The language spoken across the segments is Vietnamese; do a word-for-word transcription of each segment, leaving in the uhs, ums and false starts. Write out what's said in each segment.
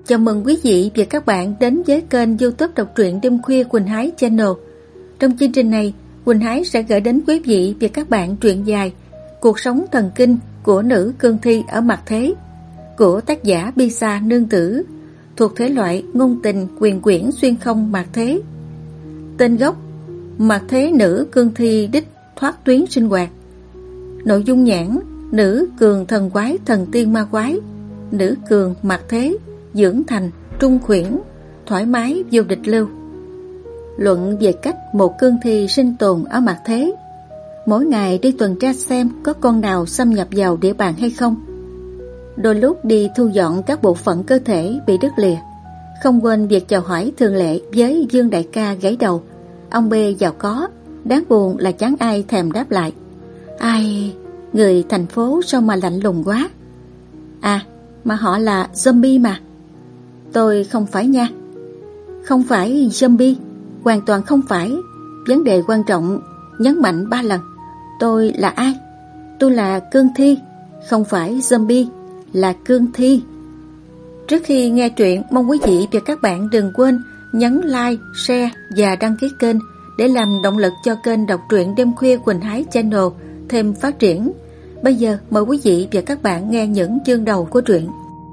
Chào mừng quý vị và các bạn đến với kênh YouTube đọc truyện đêm khuya Quỳnh Hái Channel. Trong chương trình này, Quỳnh Hái sẽ gửi đến quý vị và các bạn truyện dài Cuộc sống thần kinh của nữ cương thi ở mặt thế của tác giả Bisa Nương Tử, thuộc thể loại ngôn tình quyền quyển xuyên không mặt thế. Tên gốc: Mặt thế nữ cương thi đích thoát tuyến sinh hoạt. Nội dung nhãn: nữ cường thần quái thần tiên ma quái, nữ cường mặt thế dưỡng thành trung khuyển, thoải mái vô địch lưu. Luận về cách một cương thi sinh tồn ở mặt thế: mỗi ngày đi tuần tra xem có con nào xâm nhập vào địa bàn hay không, đôi lúc đi thu dọn các bộ phận cơ thể bị đứt lìa, không quên việc chào hỏi thường lệ với Dương đại ca gãy đầu. Ông B giàu có, đáng buồn là chẳng ai thèm đáp lại. Ai, người thành phố sao mà lạnh lùng quá. À, mà họ là zombie mà. Tôi không phải nha. Không phải zombie, hoàn toàn không phải. Vấn đề quan trọng, nhấn mạnh ba lần. Tôi là ai? Tôi là cương thi, không phải zombie, là cương thi. Trước khi nghe truyện, mong quý vị và các bạn đừng quên nhấn like, share và đăng ký kênh để làm động lực cho kênh đọc truyện đêm khuya Quỳnh Hái Channel thêm phát triển. Bây giờ mời quý vị và các bạn nghe những chương đầu của truyện.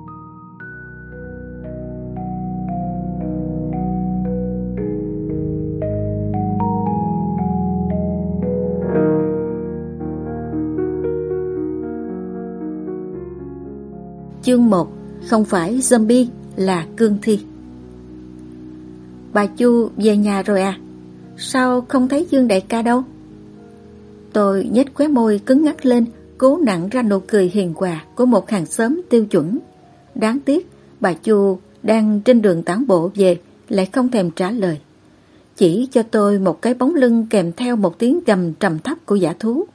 Chương một. Không phải zombie, là cương thi. Bà Chu về nhà rồi à? Sao không thấy Dương đại ca đâu? Tôi nhếch khóe môi cứng ngắc lên, cố nặn ra nụ cười hiền hòa của một hàng xóm tiêu chuẩn. Đáng tiếc bà Chu đang trên đường tản bộ về lại không thèm trả lời, chỉ cho tôi một cái bóng lưng kèm theo một tiếng gầm trầm thấp của dã thú.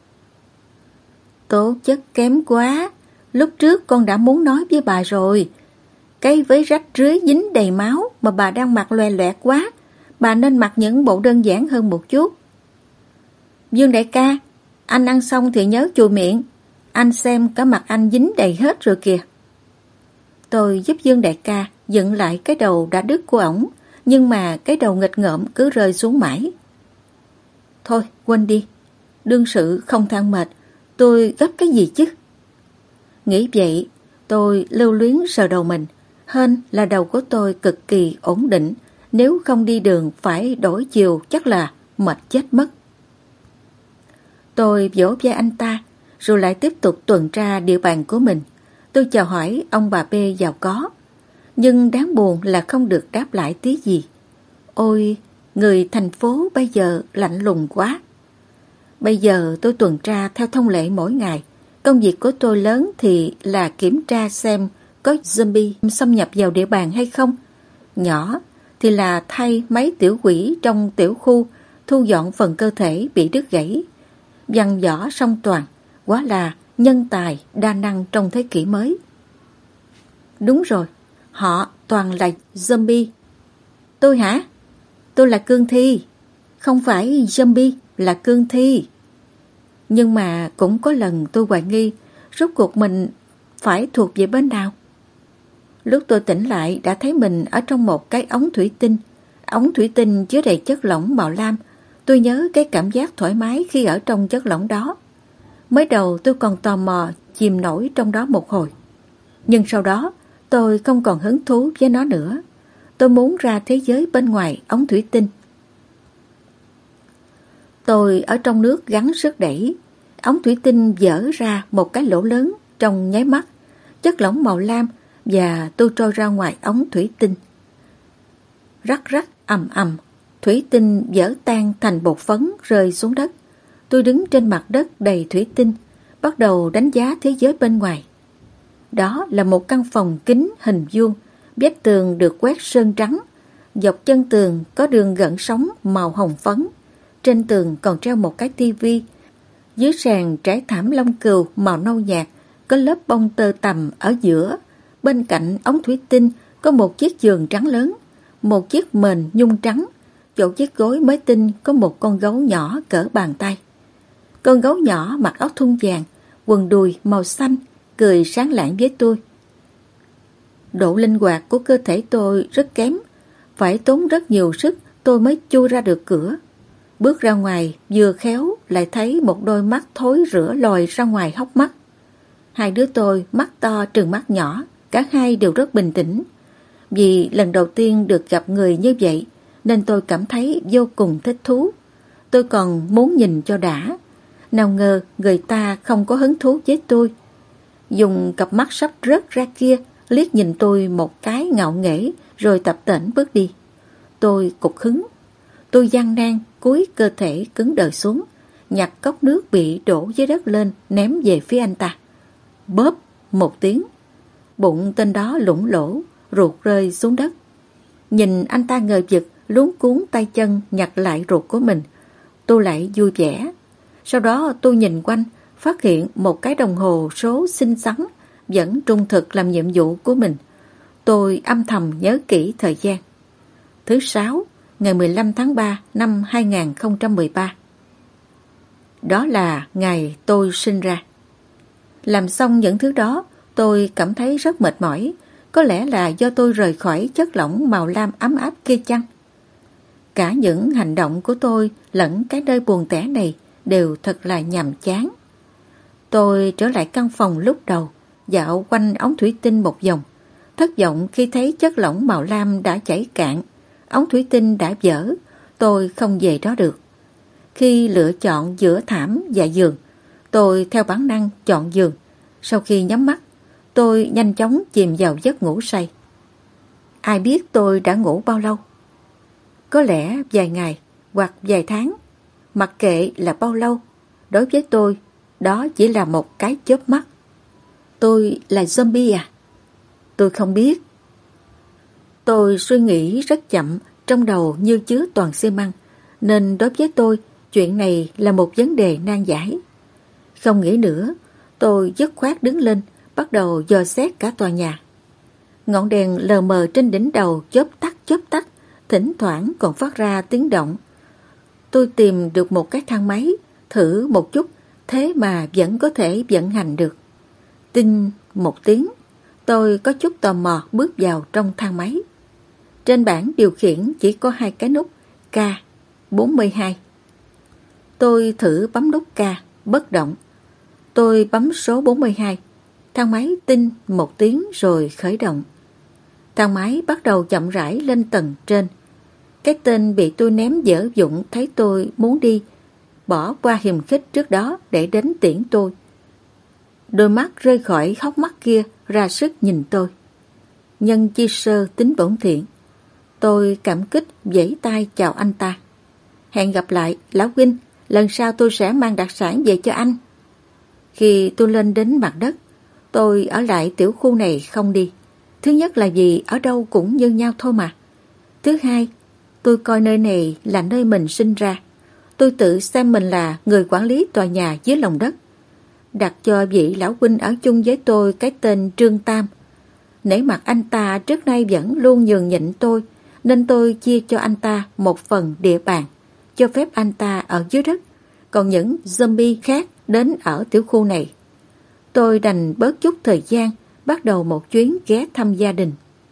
Tố chất kém quá. Lúc trước con đã muốn nói với bà rồi. Cái váy rách rưới dính đầy máu mà bà đang mặc loè loẹt quá. Bà nên mặc những bộ đơn giản hơn một chút. Dương đại ca, anh ăn xong thì nhớ chùi miệng. Anh xem cả mặt anh dính đầy hết rồi kìa. Tôi giúp Dương đại ca dựng lại cái đầu đã đứt của ổng, nhưng mà cái đầu nghịch ngợm cứ rơi xuống mãi. Thôi quên đi, đương sự không than mệt, tôi gấp cái gì chứ. Nghĩ vậy, tôi lưu luyến sờ đầu mình. Hên là đầu của tôi cực kỳ ổn định, nếu không đi đường phải đổi chiều chắc là mệt chết mất. Tôi vỗ vai anh ta, rồi lại tiếp tục tuần tra địa bàn của mình. Tôi chào hỏi ông bà B giàu có, nhưng đáng buồn là không được đáp lại tí gì. Ôi, người thành phố bây giờ lạnh lùng quá. Bây giờ tôi tuần tra theo thông lệ mỗi ngày. Công việc của tôi lớn thì là kiểm tra xem có zombie xâm nhập vào địa bàn hay không. Nhỏ thì là thay mấy tiểu quỷ trong tiểu khu, thu dọn phần cơ thể bị đứt gãy. Văn võ song toàn, quá là nhân tài đa năng trong thế kỷ mới. Đúng rồi, họ toàn là zombie. Tôi hả? Tôi là cương thi. Không phải zombie, là cương thi. Nhưng mà cũng có lần tôi hoài nghi rốt cuộc mình phải thuộc về bên nào. Lúc tôi tỉnh lại đã thấy mình ở trong một cái ống thủy tinh. Ống thủy tinh chứa đầy chất lỏng màu lam. Tôi nhớ cái cảm giác thoải mái khi ở trong chất lỏng đó. Mới đầu tôi còn tò mò chìm nổi trong đó một hồi. Nhưng sau đó tôi không còn hứng thú với nó nữa. Tôi muốn ra thế giới bên ngoài ống thủy tinh. Tôi ở trong nước gắng sức đẩy. Ống thủy tinh vỡ ra một cái lỗ lớn trong nháy mắt. Chất lỏng màu lam và tôi trôi ra ngoài ống thủy tinh. Rắc rắc ầm ầm, thủy tinh vỡ tan thành bột phấn rơi xuống đất. Tôi đứng trên mặt đất đầy thủy tinh, bắt đầu đánh giá thế giới bên ngoài. Đó là một căn phòng kính hình vuông, vách tường được quét sơn trắng. Dọc chân tường có đường gợn sóng màu hồng phấn. Trên tường còn treo một cái tivi. Dưới sàn trải thảm lông cừu màu nâu nhạt, có lớp bông tơ tằm ở giữa. Bên cạnh ống thủy tinh có một chiếc giường trắng lớn, một chiếc mền nhung trắng. Chỗ chiếc gối mới tinh có một con gấu nhỏ cỡ bàn tay. Con gấu nhỏ mặc áo thun vàng, quần đùi màu xanh, cười sáng lạng với tôi. độ linh hoạt của cơ thể tôi rất kém, phải tốn rất nhiều sức tôi mới chui ra được cửa. Bước ra ngoài, vừa khéo lại thấy một đôi mắt thối rữa lòi ra ngoài hốc mắt. Hai đứa tôi mắt to trừng mắt nhỏ, cả hai đều rất bình tĩnh. Vì lần đầu tiên được gặp người như vậy nên tôi cảm thấy vô cùng thích thú. Tôi còn muốn nhìn cho đã. Nào ngờ người ta không có hứng thú với tôi. Dùng cặp mắt sắp rớt ra kia liếc nhìn tôi một cái ngạo nghễ rồi tập tễnh bước đi. Tôi cục hứng. Tôi gian nan cúi cơ thể cứng đờ xuống, nhặt cốc nước bị đổ dưới đất lên ném về phía anh ta. Bóp một tiếng, bụng tên đó lủng lỗ, ruột rơi xuống đất. Nhìn anh ta ngờ vực, luống cuống tay chân nhặt lại ruột của mình, tôi lại vui vẻ. Sau đó tôi nhìn quanh, phát hiện một cái đồng hồ số xinh xắn vẫn trung thực làm nhiệm vụ của mình. Tôi âm thầm nhớ kỹ thời gian. Thứ sáu, ngày mười lăm tháng ba năm hai nghìn không trăm mười ba. Đó là ngày tôi sinh ra. Làm xong những thứ đó, tôi cảm thấy rất mệt mỏi. Có lẽ là do tôi rời khỏi chất lỏng màu lam ấm áp kia chăng? Cả những hành động của tôi lẫn cái nơi buồn tẻ này đều thật là nhàm chán. Tôi trở lại căn phòng lúc đầu, dạo quanh ống thủy tinh một vòng, thất vọng khi thấy chất lỏng màu lam đã chảy cạn, ống thủy tinh đã vỡ, tôi không về đó được. Khi lựa chọn giữa thảm và giường, tôi theo bản năng chọn giường. Sau khi nhắm mắt, tôi nhanh chóng chìm vào giấc ngủ say. Ai biết tôi đã ngủ bao lâu? Có lẽ vài ngày hoặc vài tháng. Mặc kệ là bao lâu, đối với tôi, đó chỉ là một cái chớp mắt. Tôi là zombie à? Tôi không biết. Tôi suy nghĩ rất chậm, trong đầu như chứa toàn xi măng, nên đối với tôi, chuyện này là một vấn đề nan giải. Không nghĩ nữa, tôi dứt khoát đứng lên, bắt đầu dò xét cả tòa nhà. Ngọn đèn lờ mờ trên đỉnh đầu chớp tắt chớp tắt, thỉnh thoảng còn phát ra tiếng động. Tôi tìm được một cái thang máy, thử một chút, thế mà vẫn có thể vận hành được. Tinh một tiếng, tôi có chút tò mò bước vào trong thang máy. Trên bảng điều khiển chỉ có hai cái nút K bốn mươi hai. Tôi thử bấm nút K, bất động. Tôi bấm số bốn mươi hai. Thang máy tinh một tiếng rồi khởi động. Thang máy bắt đầu chậm rãi lên tầng trên. Cái tên bị tôi ném dở dụng thấy tôi muốn đi, bỏ qua hiềm khích trước đó để đến tiễn tôi. Đôi mắt rơi khỏi hốc mắt kia ra sức nhìn tôi. Nhân chi sơ tính bổn thiện. Tôi cảm kích vẫy tay chào anh ta. Hẹn gặp lại, lão huynh, lần sau tôi sẽ mang đặc sản về cho anh. Khi tôi lên đến mặt đất, tôi ở lại tiểu khu này không đi. Thứ nhất là vì ở đâu cũng như nhau thôi mà. Thứ hai, tôi coi nơi này là nơi mình sinh ra. Tôi tự xem mình là người quản lý tòa nhà dưới lòng đất. Đặt cho vị lão huynh ở chung với tôi cái tên Trương Tam. Nể mặt anh ta trước nay vẫn luôn nhường nhịn tôi, nên tôi chia cho anh ta một phần địa bàn, cho phép anh ta ở dưới đất, còn những zombie khác đến ở tiểu khu này. Tôi đành bớt chút thời gian, bắt đầu một chuyến ghé thăm gia đình.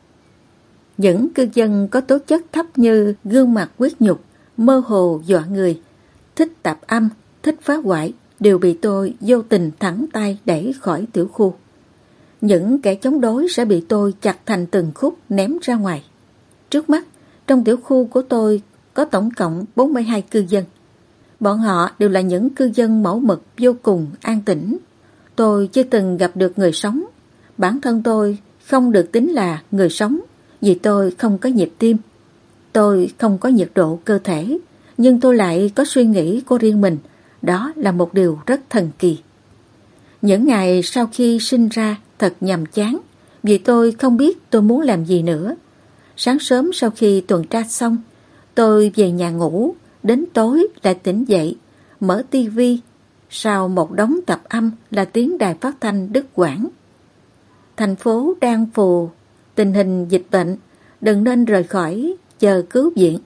Những cư dân có tố chất thấp như gương mặt quyết nhục, mơ hồ dọa người, thích tạp âm, thích phá hoại, đều bị tôi vô tình thẳng tay đẩy khỏi tiểu khu. Những kẻ chống đối sẽ bị tôi chặt thành từng khúc ném ra ngoài. Trước mắt, trong tiểu khu của tôi có tổng cộng bốn mươi hai cư dân. Bọn họ đều là những cư dân mẫu mực vô cùng an tĩnh. Tôi chưa từng gặp được người sống. Bản thân tôi không được tính là người sống vì tôi không có nhịp tim. Tôi không có nhiệt độ cơ thể, nhưng tôi lại có suy nghĩ của riêng mình. Đó là một điều rất thần kỳ. Những ngày sau khi sinh ra thật nhàm chán, vì tôi không biết tôi muốn làm gì nữa. Sáng sớm sau khi tuần tra xong, tôi về nhà ngủ, đến tối lại tỉnh dậy, mở tivi. Sau một đống tập âm là tiếng đài phát thanh đứt quãng. Thành phố đang phù tình hình dịch bệnh, đừng nên rời khỏi, chờ cứu viện.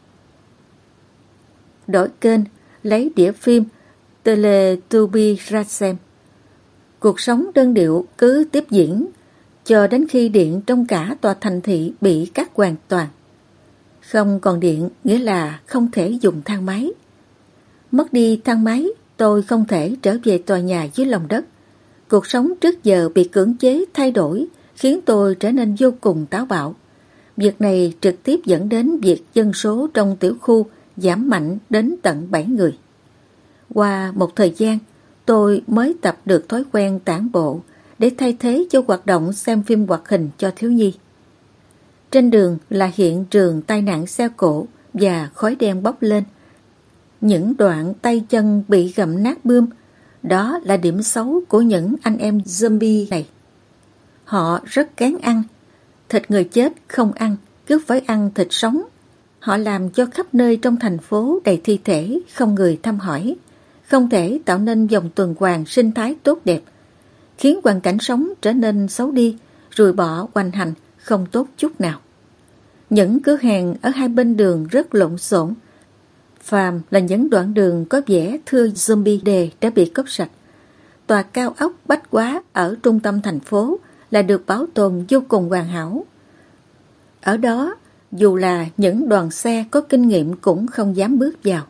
Đổi kênh, lấy đĩa phim Teletubby ra xem. Cuộc sống đơn điệu cứ tiếp diễn, cho đến khi điện trong cả tòa thành thị bị cắt hoàn toàn. Không còn điện nghĩa là không thể dùng thang máy. Mất đi thang máy, tôi không thể trở về tòa nhà dưới lòng đất. Cuộc sống trước giờ bị cưỡng chế thay đổi khiến tôi trở nên vô cùng táo bạo. Việc này trực tiếp dẫn đến việc dân số trong tiểu khu giảm mạnh đến tận bảy người. Qua một thời gian, tôi mới tập được thói quen tản bộ để thay thế cho hoạt động xem phim hoạt hình cho thiếu nhi. Trên đường là hiện trường tai nạn xe cộ và khói đen bốc lên. Những đoạn tay chân bị gặm nát bươm, đó là điểm xấu của những anh em zombie này. Họ rất kén ăn, thịt người chết không ăn, cứ phải ăn thịt sống. Họ làm cho khắp nơi trong thành phố đầy thi thể, không người thăm hỏi, không thể tạo nên vòng tuần hoàn sinh thái tốt đẹp, khiến hoàn cảnh sống trở nên xấu đi, ruồi bọ hoành hành, không tốt chút nào. Những cửa hàng ở hai bên đường rất lộn xộn, phàm là những đoạn đường có vẻ thưa zombie đề đã bị cướp sạch. Tòa cao ốc bách quá ở trung tâm thành phố là được bảo tồn vô cùng hoàn hảo. Ở đó, dù là những đoàn xe có kinh nghiệm cũng không dám bước vào.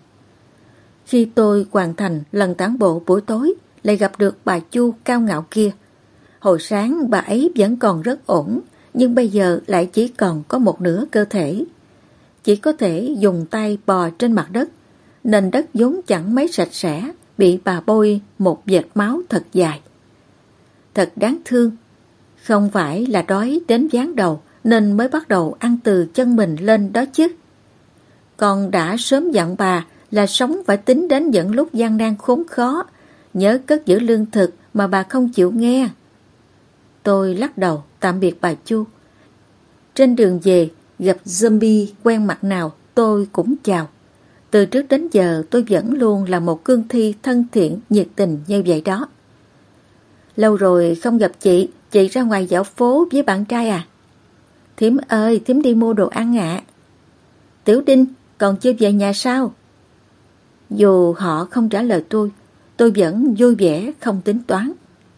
Khi tôi hoàn thành lần tản bộ buổi tối, lại gặp được bà Chu cao ngạo kia. Hồi sáng bà ấy vẫn còn rất ổn, nhưng bây giờ lại chỉ còn có một nửa cơ thể. Chỉ có thể dùng tay bò trên mặt đất, nền đất vốn chẳng mấy sạch sẽ, bị bà bôi một vệt máu thật dài. Thật đáng thương, không phải là đói đến ván đầu nên mới bắt đầu ăn từ chân mình lên đó chứ. Con đã sớm dặn bà là sống phải tính đến những lúc gian nan khốn khó, nhớ cất giữ lương thực mà bà không chịu nghe. Tôi lắc đầu tạm biệt bà Chu. Trên đường về, gặp zombie quen mặt nào tôi cũng chào. Từ trước đến giờ tôi vẫn luôn là một cương thi thân thiện, nhiệt tình như vậy đó. Lâu rồi không gặp chị, chị ra ngoài dạo phố với bạn trai à? Thím ơi, thím đi mua đồ ăn ạ. À. Tiểu Đinh, còn chưa về nhà sao? Dù họ không trả lời tôi, tôi vẫn vui vẻ không tính toán.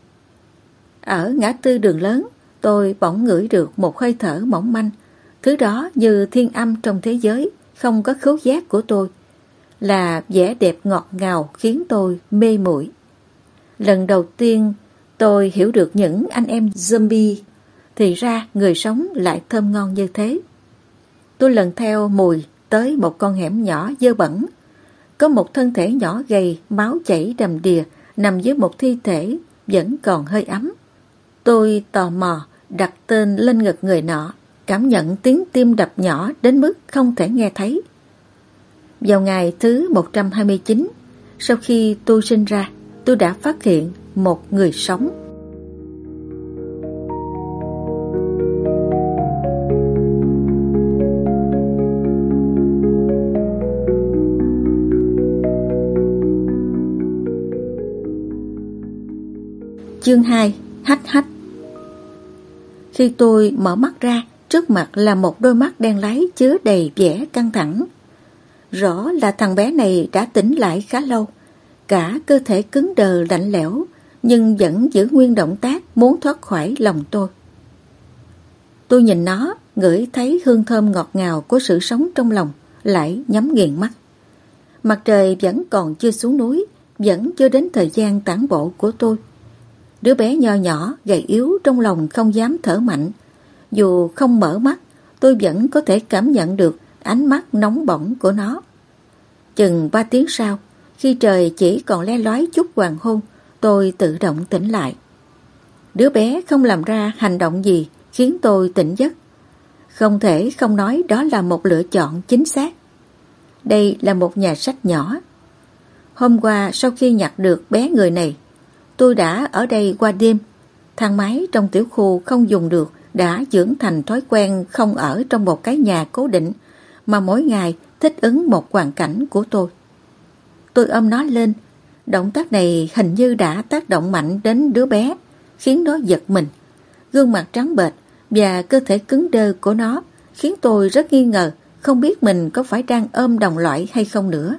Ở ngã tư đường lớn, tôi bỗng ngửi được một hơi thở mỏng manh. Thứ đó như thiên âm trong thế giới, không có khứu giác của tôi. Là vẻ đẹp ngọt ngào khiến tôi mê muội. Lần đầu tiên tôi hiểu được những anh em zombie, thì ra người sống lại thơm ngon như thế. Tôi lần theo mùi tới một con hẻm nhỏ dơ bẩn. Có một thân thể nhỏ gầy, máu chảy đầm đìa, nằm dưới một thi thể, vẫn còn hơi ấm. Tôi tò mò đặt tên lên ngực người nọ, cảm nhận tiếng tim đập nhỏ đến mức không thể nghe thấy. Vào ngày thứ một trăm hai mươi chín, sau khi tôi sinh ra, tôi đã phát hiện một người sống. Chương hai. Hách hách. Khi tôi mở mắt ra, trước mặt là một đôi mắt đen láy chứa đầy vẻ căng thẳng. Rõ là thằng bé này đã tỉnh lại khá lâu, cả cơ thể cứng đờ lạnh lẽo, nhưng vẫn giữ nguyên động tác muốn thoát khỏi lòng tôi. Tôi nhìn nó, ngửi thấy hương thơm ngọt ngào của sự sống trong lòng, lại nhắm nghiền mắt. Mặt trời vẫn còn chưa xuống núi, vẫn chưa đến thời gian tản bộ của tôi. Đứa bé nho nhỏ, gầy yếu trong lòng không dám thở mạnh. Dù không mở mắt, tôi vẫn có thể cảm nhận được ánh mắt nóng bỏng của nó. Chừng ba tiếng sau, khi trời chỉ còn le lói chút hoàng hôn, tôi tự động tỉnh lại. Đứa bé không làm ra hành động gì khiến tôi tỉnh giấc. Không thể không nói đó là một lựa chọn chính xác. Đây là một nhà sách nhỏ. Hôm qua sau khi nhặt được bé người này, tôi đã ở đây qua đêm. Thang máy trong tiểu khu không dùng được đã dưỡng thành thói quen không ở trong một cái nhà cố định, mà mỗi ngày thích ứng một hoàn cảnh của tôi. Tôi ôm nó lên. Động tác này hình như đã tác động mạnh đến đứa bé, khiến nó giật mình. Gương mặt trắng bệch và cơ thể cứng đơ của nó khiến tôi rất nghi ngờ, không biết mình có phải đang ôm đồng loại hay không nữa.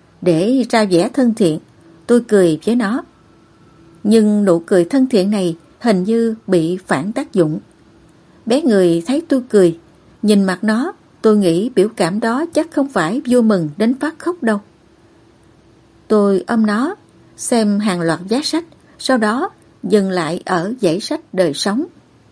Để ra vẻ thân thiện, tôi cười với nó. Nhưng nụ cười thân thiện này hình như bị phản tác dụng. Bé người thấy tôi cười, nhìn mặt nó, tôi nghĩ biểu cảm đó chắc không phải vui mừng đến phát khóc đâu. Tôi ôm nó, xem hàng loạt giá sách, sau đó dừng lại ở dãy sách đời sống.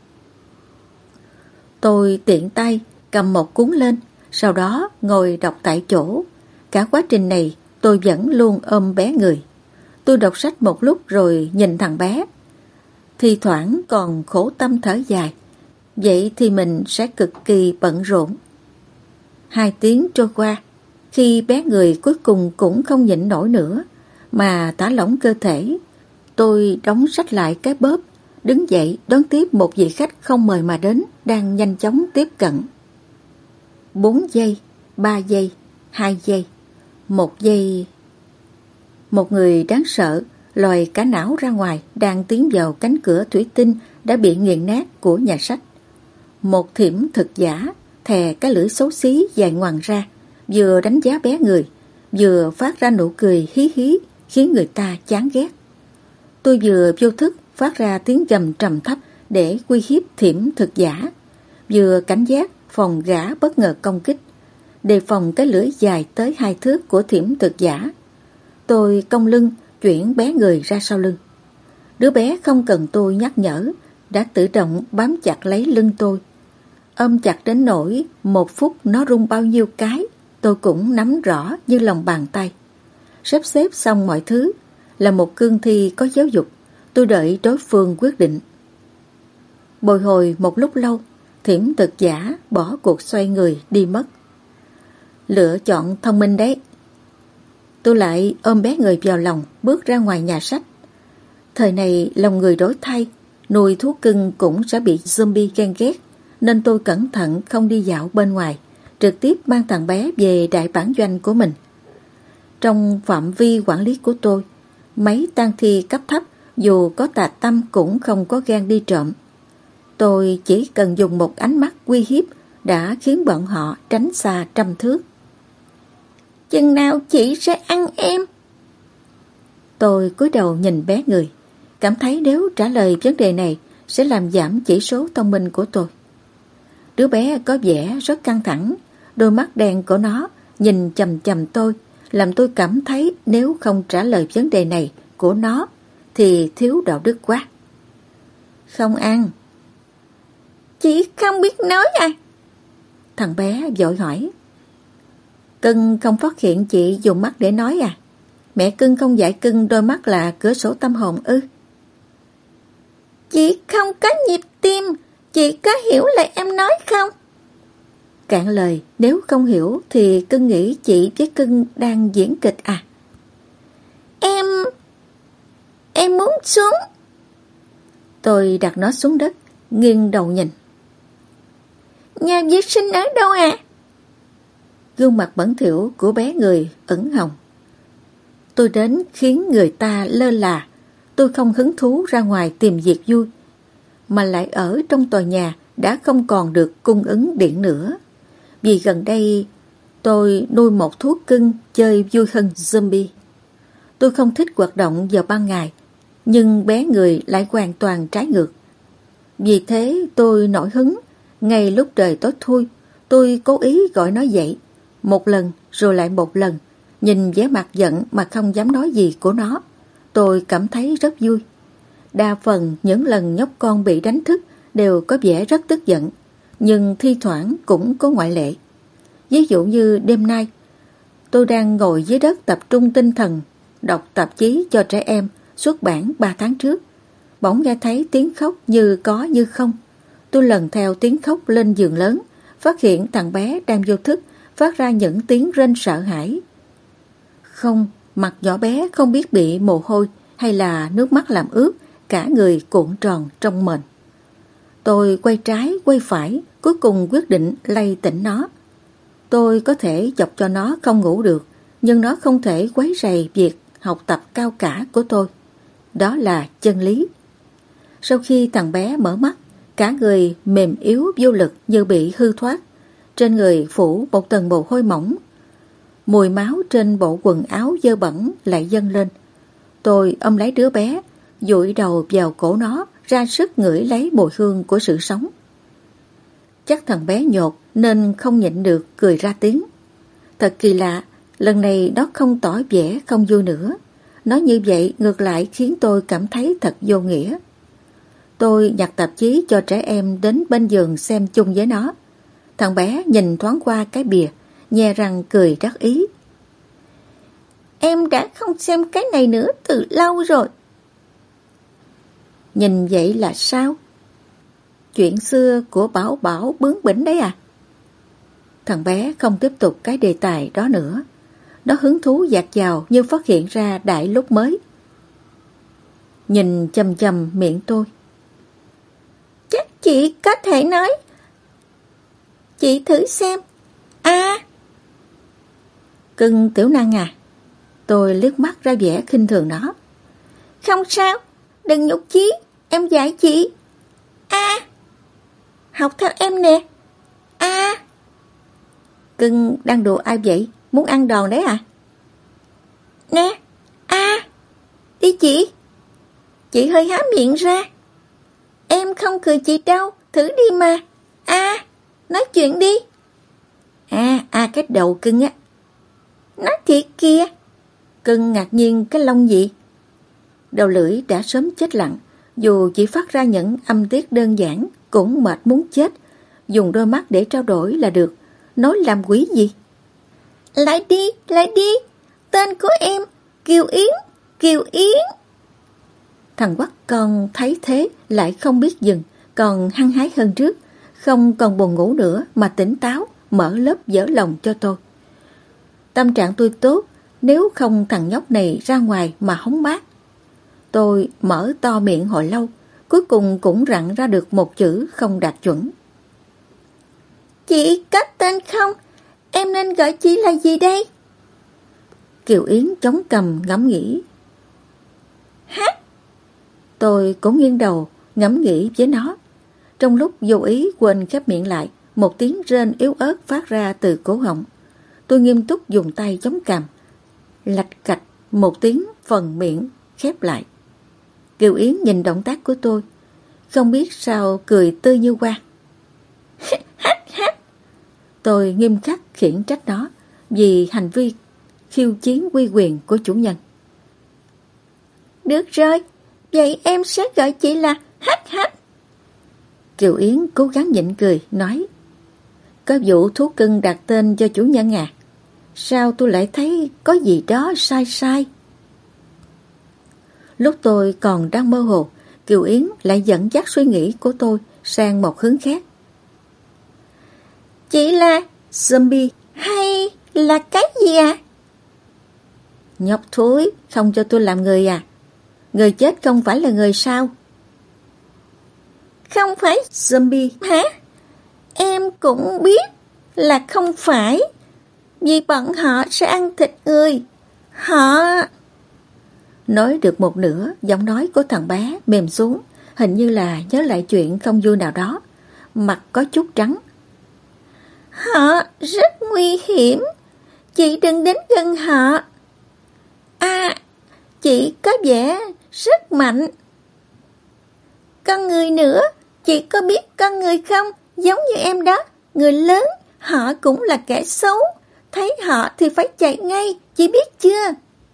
Tôi tiện tay cầm một cuốn lên, sau đó ngồi đọc tại chỗ. Cả quá trình này tôi vẫn luôn ôm bé người. Tôi đọc sách một lúc rồi nhìn thằng bé. Thì thoảng còn khổ tâm thở dài. Vậy thì mình sẽ cực kỳ bận rộn. Hai tiếng trôi qua, khi bé người cuối cùng cũng không nhịn nổi nữa, mà thả lỏng cơ thể, tôi đóng sách lại cái bóp, đứng dậy đón tiếp một vị khách không mời mà đến, đang nhanh chóng tiếp cận. Bốn giây, ba giây, hai giây, một giây. Một người đáng sợ, lòi cả não ra ngoài, đang tiến vào cánh cửa thủy tinh đã bị nghiền nát của nhà sách. Một thiểm thực giả, thè cái lưỡi xấu xí dài ngoằng ra, vừa đánh giá bé người, vừa phát ra nụ cười hí hí, khiến người ta chán ghét. Tôi vừa vô thức phát ra tiếng gầm trầm thấp để uy hiếp thiểm thực giả, vừa cảnh giác phòng gã bất ngờ công kích, đề phòng cái lưỡi dài tới hai thước của thiểm thực giả. Tôi cong lưng, chuyển bé người ra sau lưng. Đứa bé không cần tôi nhắc nhở, đã tự động bám chặt lấy lưng tôi. Ôm chặt đến nỗi một phút nó rung bao nhiêu cái, tôi cũng nắm rõ như lòng bàn tay. Sắp xếp xong mọi thứ, là một cương thi có giáo dục, tôi đợi đối phương quyết định. Bồi hồi một lúc lâu, thiểm thực giả bỏ cuộc xoay người đi mất. Lựa chọn thông minh đấy. Tôi lại ôm bé người vào lòng, bước ra ngoài nhà sách. Thời này lòng người đổi thay, nuôi thú cưng cũng sẽ bị zombie ghen ghét, nên tôi cẩn thận không đi dạo bên ngoài, trực tiếp mang thằng bé về đại bản doanh của mình. Trong phạm vi quản lý của tôi, mấy tang thi cấp thấp dù có tà tâm cũng không có gan đi trộm. Tôi chỉ cần dùng một ánh mắt uy hiếp đã khiến bọn họ tránh xa trăm thước. Chừng nào chị sẽ ăn em? Tôi cúi đầu nhìn bé người, cảm thấy nếu trả lời vấn đề này sẽ làm giảm chỉ số thông minh của tôi. Đứa bé có vẻ rất căng thẳng, đôi mắt đen của nó nhìn chằm chằm tôi, làm tôi cảm thấy nếu không trả lời vấn đề này của nó thì thiếu đạo đức quá. Không ăn. Chị không biết nói à? Thằng bé vội hỏi. Cưng không phát hiện chị dùng mắt để nói à? Mẹ cưng không dạy cưng đôi mắt là cửa sổ tâm hồn ư? Chị không có nhịp tim, chị có hiểu lời em nói không? Cạn lời, nếu không hiểu thì cưng nghĩ chị với cưng đang diễn kịch à? Em... em muốn xuống. Tôi đặt nó xuống đất, nghiêng đầu nhìn. Nhà vệ sinh ở đâu à? Gương mặt bẩn thỉu của bé người ửng hồng. Tôi đến khiến người ta lơ là. Tôi không hứng thú ra ngoài tìm việc vui, mà lại ở trong tòa nhà đã không còn được cung ứng điện nữa. Vì gần đây tôi nuôi một thú cưng chơi vui hơn zombie. Tôi không thích hoạt động vào ban ngày, nhưng bé người lại hoàn toàn trái ngược. Vì thế tôi nổi hứng. Ngay lúc trời tối thui, tôi cố ý gọi nó dậy, một lần rồi lại một lần, nhìn vẻ mặt giận mà không dám nói gì của nó. Tôi cảm thấy rất vui. Đa phần những lần nhóc con bị đánh thức đều có vẻ rất tức giận, nhưng thi thoảng cũng có ngoại lệ. Ví dụ như đêm nay, tôi đang ngồi dưới đất tập trung tinh thần, đọc tạp chí cho trẻ em xuất bản ba tháng trước. Bỗng nghe thấy tiếng khóc như có như không. Tôi lần theo tiếng khóc lên giường lớn, phát hiện thằng bé đang vô thức phát ra những tiếng rên sợ hãi. Không, mặt nhỏ bé không biết bị mồ hôi hay là nước mắt làm ướt, cả người cuộn tròn trong mền. Tôi quay trái quay phải, cuối cùng quyết định lay tỉnh nó. Tôi có thể chọc cho nó không ngủ được, nhưng nó không thể quấy rầy việc học tập cao cả của tôi. Đó là chân lý. Sau khi thằng bé mở mắt, cả người mềm yếu vô lực như bị hư thoát. Trên người phủ một tầng mồ hôi mỏng. Mùi máu trên bộ quần áo dơ bẩn lại dâng lên. Tôi ôm lấy đứa bé, dụi đầu vào cổ nó, ra sức ngửi lấy mùi hương của sự sống. Chắc thằng bé nhột nên không nhịn được cười ra tiếng. Thật kỳ lạ, lần này nó không tỏ vẻ không vui nữa. Nói như vậy ngược lại khiến tôi cảm thấy thật vô nghĩa. Tôi nhặt tạp chí cho trẻ em đến bên giường xem chung với nó. Thằng bé nhìn thoáng qua cái bìa, nhe răng cười đắc ý. Em đã không xem cái này nữa từ lâu rồi. Nhìn vậy là sao? Chuyện xưa của Bảo Bảo bướng bỉnh đấy à? Thằng bé không tiếp tục cái đề tài đó nữa. Nó hứng thú dạt dào như phát hiện ra đại lúc mới. Nhìn chầm chầm miệng tôi. Chắc chị có thể nói. Chị thử xem. À. Cưng tiểu năng à? Tôi liếc mắt ra vẻ khinh thường nó. Không sao, đừng nhục chí, em dạy chị. À. Học theo em nè. À. Cưng đang đùa ai vậy? Muốn ăn đòn đấy à? Nè. À. Đi chị. Chị hơi há miệng ra. Em không cười chị đâu, thử đi mà. À. Nói chuyện đi. À, à cái đầu cưng á. Nói thiệt kìa. Cưng ngạc nhiên cái lông gì? Đầu lưỡi đã sớm chết lặng. Dù chỉ phát ra những âm tiết đơn giản cũng mệt muốn chết. Dùng đôi mắt để trao đổi là được. Nói làm quỷ gì? Lại đi, lại đi. Tên của em, Kiều Yến, Kiều Yến. Thằng quắc con thấy thế lại không biết dừng, còn hăng hái hơn trước. Không còn buồn ngủ nữa mà tỉnh táo, mở lớp dở lòng cho tôi. Tâm trạng tôi tốt, nếu không thằng nhóc này ra ngoài mà hóng mát. Tôi mở to miệng hồi lâu, cuối cùng cũng rặn ra được một chữ không đạt chuẩn. Chị có tên không? Em nên gọi chị là gì đây? Kiều Yến chống cằm ngẫm nghĩ. Hát. Tôi cũng nghiêng đầu ngẫm nghĩ với nó. Trong lúc vô ý quên khép miệng lại, một tiếng rên yếu ớt phát ra từ cổ họng. Tôi nghiêm túc dùng tay chống cằm. Lạch cạch một tiếng phần miệng khép lại. Kiều Yến nhìn động tác của tôi, không biết sao cười tươi như hoa. Hát hát. Tôi nghiêm khắc khiển trách nó vì hành vi khiêu chiến uy quyền của chủ nhân. Được rồi, vậy em sẽ gọi chị là Hát Hát. Kiều Yến cố gắng nhịn cười, nói. Có vụ thú cưng đặt tên cho chủ nhân à? Sao tôi lại thấy có gì đó sai sai? Lúc tôi còn đang mơ hồ, Kiều Yến lại dẫn dắt suy nghĩ của tôi sang một hướng khác. Chị là zombie hay là cái gì à? Nhóc thối, không cho tôi làm người à? Người chết không phải là người sao? Không phải zombie hả? Em cũng biết là không phải, vì bọn họ sẽ ăn thịt người. Họ... Nói được một nửa, giọng nói của thằng bé mềm xuống, hình như là nhớ lại chuyện không vui nào đó. Mặt có chút trắng. Họ rất nguy hiểm, chị đừng đến gần họ. À, chị có vẻ rất mạnh. Con người nữa, chị có biết con người không? Giống như em đó, người lớn, họ cũng là kẻ xấu. Thấy họ thì phải chạy ngay, chị biết chưa?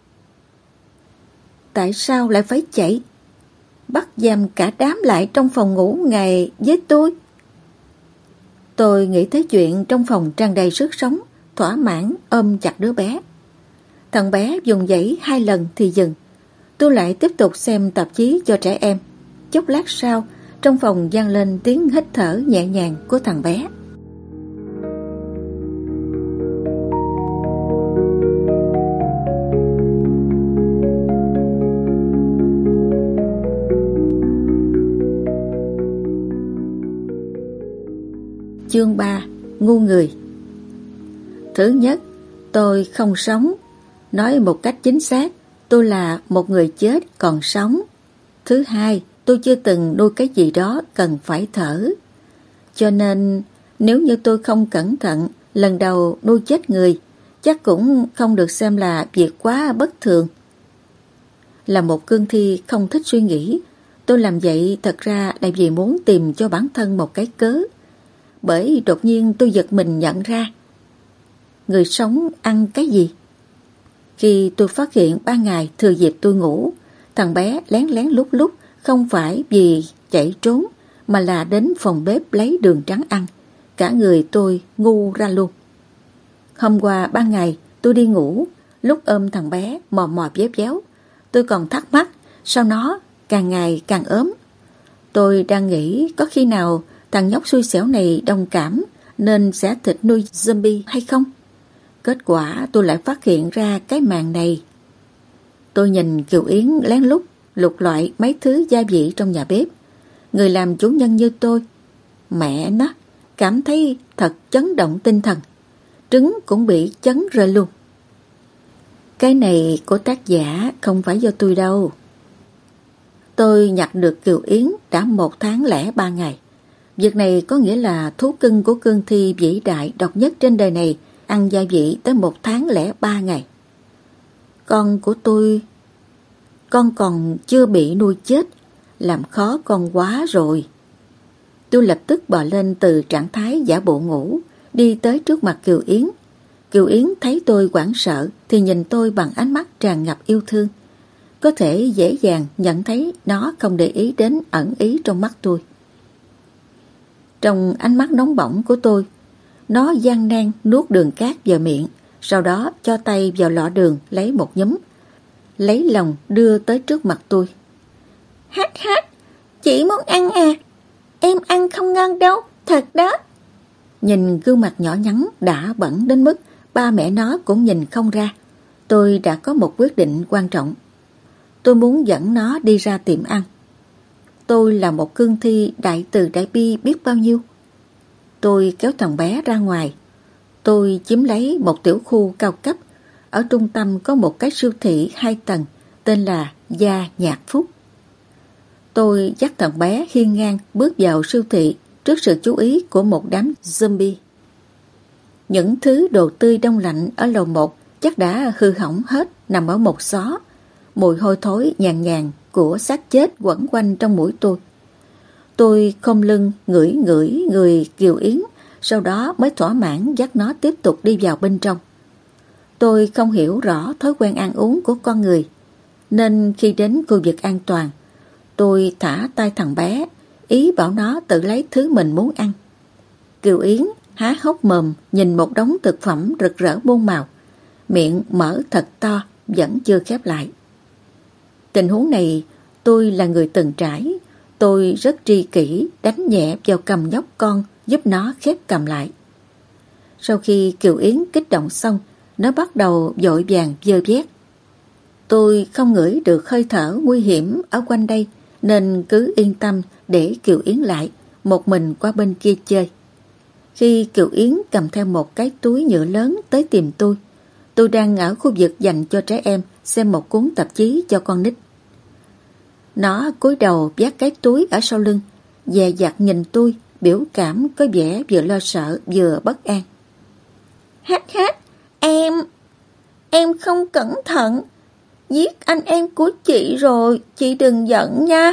Tại sao lại phải chạy? Bắt giam cả đám lại trong phòng ngủ ngày với tôi. Tôi nghĩ tới chuyện trong phòng tràn đầy sức sống, thỏa mãn ôm chặt đứa bé. Thằng bé dùng dãy hai lần thì dừng. Tôi lại tiếp tục xem tạp chí cho trẻ em. Chốc lát sau, trong phòng vang lên tiếng hít thở nhẹ nhàng của thằng bé. Chương ba. Ngu người. Thứ nhất, tôi không sống. Nói một cách chính xác, tôi là một người chết còn sống. Thứ hai, tôi chưa từng nuôi cái gì đó cần phải thở. Cho nên, nếu như tôi không cẩn thận, lần đầu nuôi chết người, chắc cũng không được xem là việc quá bất thường. Là một cương thi không thích suy nghĩ, Tôi làm vậy thật ra là vì muốn tìm cho bản thân một cái cớ. Bởi đột nhiên tôi giật mình nhận ra, người sống ăn cái gì? Khi tôi phát hiện ban ngày thừa dịp tôi ngủ, thằng bé lén lén lúc lúc không phải vì chạy trốn mà là đến phòng bếp lấy đường trắng ăn. Cả người tôi ngu ra luôn. Hôm qua ban ngày tôi đi ngủ, lúc ôm thằng bé mò mò véo véo, tôi còn thắc mắc sao nó càng ngày càng ốm. Tôi đang nghĩ có khi nào thằng nhóc xui xẻo này đồng cảm nên sẽ thịt nuôi zombie hay không? Kết quả tôi lại phát hiện ra cái màn này. Tôi nhìn Kiều Yến lén lút lục loại mấy thứ gia vị trong nhà bếp. Người làm chủ nhân như tôi, mẹ nó, cảm thấy thật chấn động tinh thần. Trứng cũng bị chấn rơi luôn. Cái này của tác giả không phải do tôi đâu. Tôi nhặt được Kiều Yến đã một tháng lẻ ba ngày. Việc này có nghĩa là thú cưng của cương thi vĩ đại độc nhất trên đời này ăn gia vị tới một tháng lẻ ba ngày. Con của tôi, con còn chưa bị nuôi chết, làm khó con quá rồi. Tôi lập tức bò lên từ trạng thái giả bộ ngủ, đi tới trước mặt Kiều Yến. Kiều Yến thấy tôi hoảng sợ thì nhìn tôi bằng ánh mắt tràn ngập yêu thương. Có thể dễ dàng nhận thấy nó không để ý đến ẩn ý trong mắt tôi. Trong ánh mắt nóng bỏng của tôi, nó gian nan nuốt đường cát vào miệng, sau đó cho tay vào lọ đường lấy một nhúm, lấy lòng đưa tới trước mặt tôi. Hát hát, chị muốn ăn à? Em ăn không ngon đâu, thật đó. Nhìn gương mặt nhỏ nhắn đã bẩn đến mức ba mẹ nó cũng nhìn không ra, tôi đã có một quyết định quan trọng. Tôi muốn dẫn nó đi ra tiệm ăn. Tôi là một cương thi đại từ đại bi biết bao nhiêu. Tôi kéo thằng bé ra ngoài. Tôi chiếm lấy một tiểu khu cao cấp. Ở trung tâm có một cái siêu thị hai tầng tên là Gia Nhạc Phúc. Tôi dắt thằng bé hiên ngang bước vào siêu thị trước sự chú ý của một đám zombie. Những thứ đồ tươi đông lạnh ở lầu một chắc đã hư hỏng hết nằm ở một xó. Mùi hôi thối nhàn nhàn của xác chết quẩn quanh trong mũi tôi. Tôi khom lưng ngửi ngửi người Kiều Yến, sau đó mới thỏa mãn dắt nó tiếp tục đi vào bên trong. Tôi không hiểu rõ thói quen ăn uống của con người, nên khi đến khu vực an toàn, tôi thả tay thằng bé, ý bảo nó tự lấy thứ mình muốn ăn. Kiều Yến há hốc mồm nhìn một đống thực phẩm rực rỡ muôn màu, miệng mở thật to vẫn chưa khép lại. Tình huống này tôi là người từng trải, tôi rất tri kỷ đánh nhẹ vào cầm nhóc con giúp nó khép cầm lại. Sau khi Kiều Yến kích động xong, nó bắt đầu vội vàng vơ vét. Tôi không ngửi được hơi thở nguy hiểm ở quanh đây nên cứ yên tâm để Kiều Yến lại, một mình qua bên kia chơi. Khi Kiều Yến cầm theo một cái túi nhựa lớn tới tìm tôi, tôi đang ở khu vực dành cho trẻ em xem một cuốn tạp chí cho con nít. Nó cúi đầu vác cái túi ở sau lưng, dè dặt nhìn tôi, biểu cảm có vẻ vừa lo sợ vừa bất an. Hát hát, em, em không cẩn thận, giết anh em của chị rồi, chị đừng giận nha.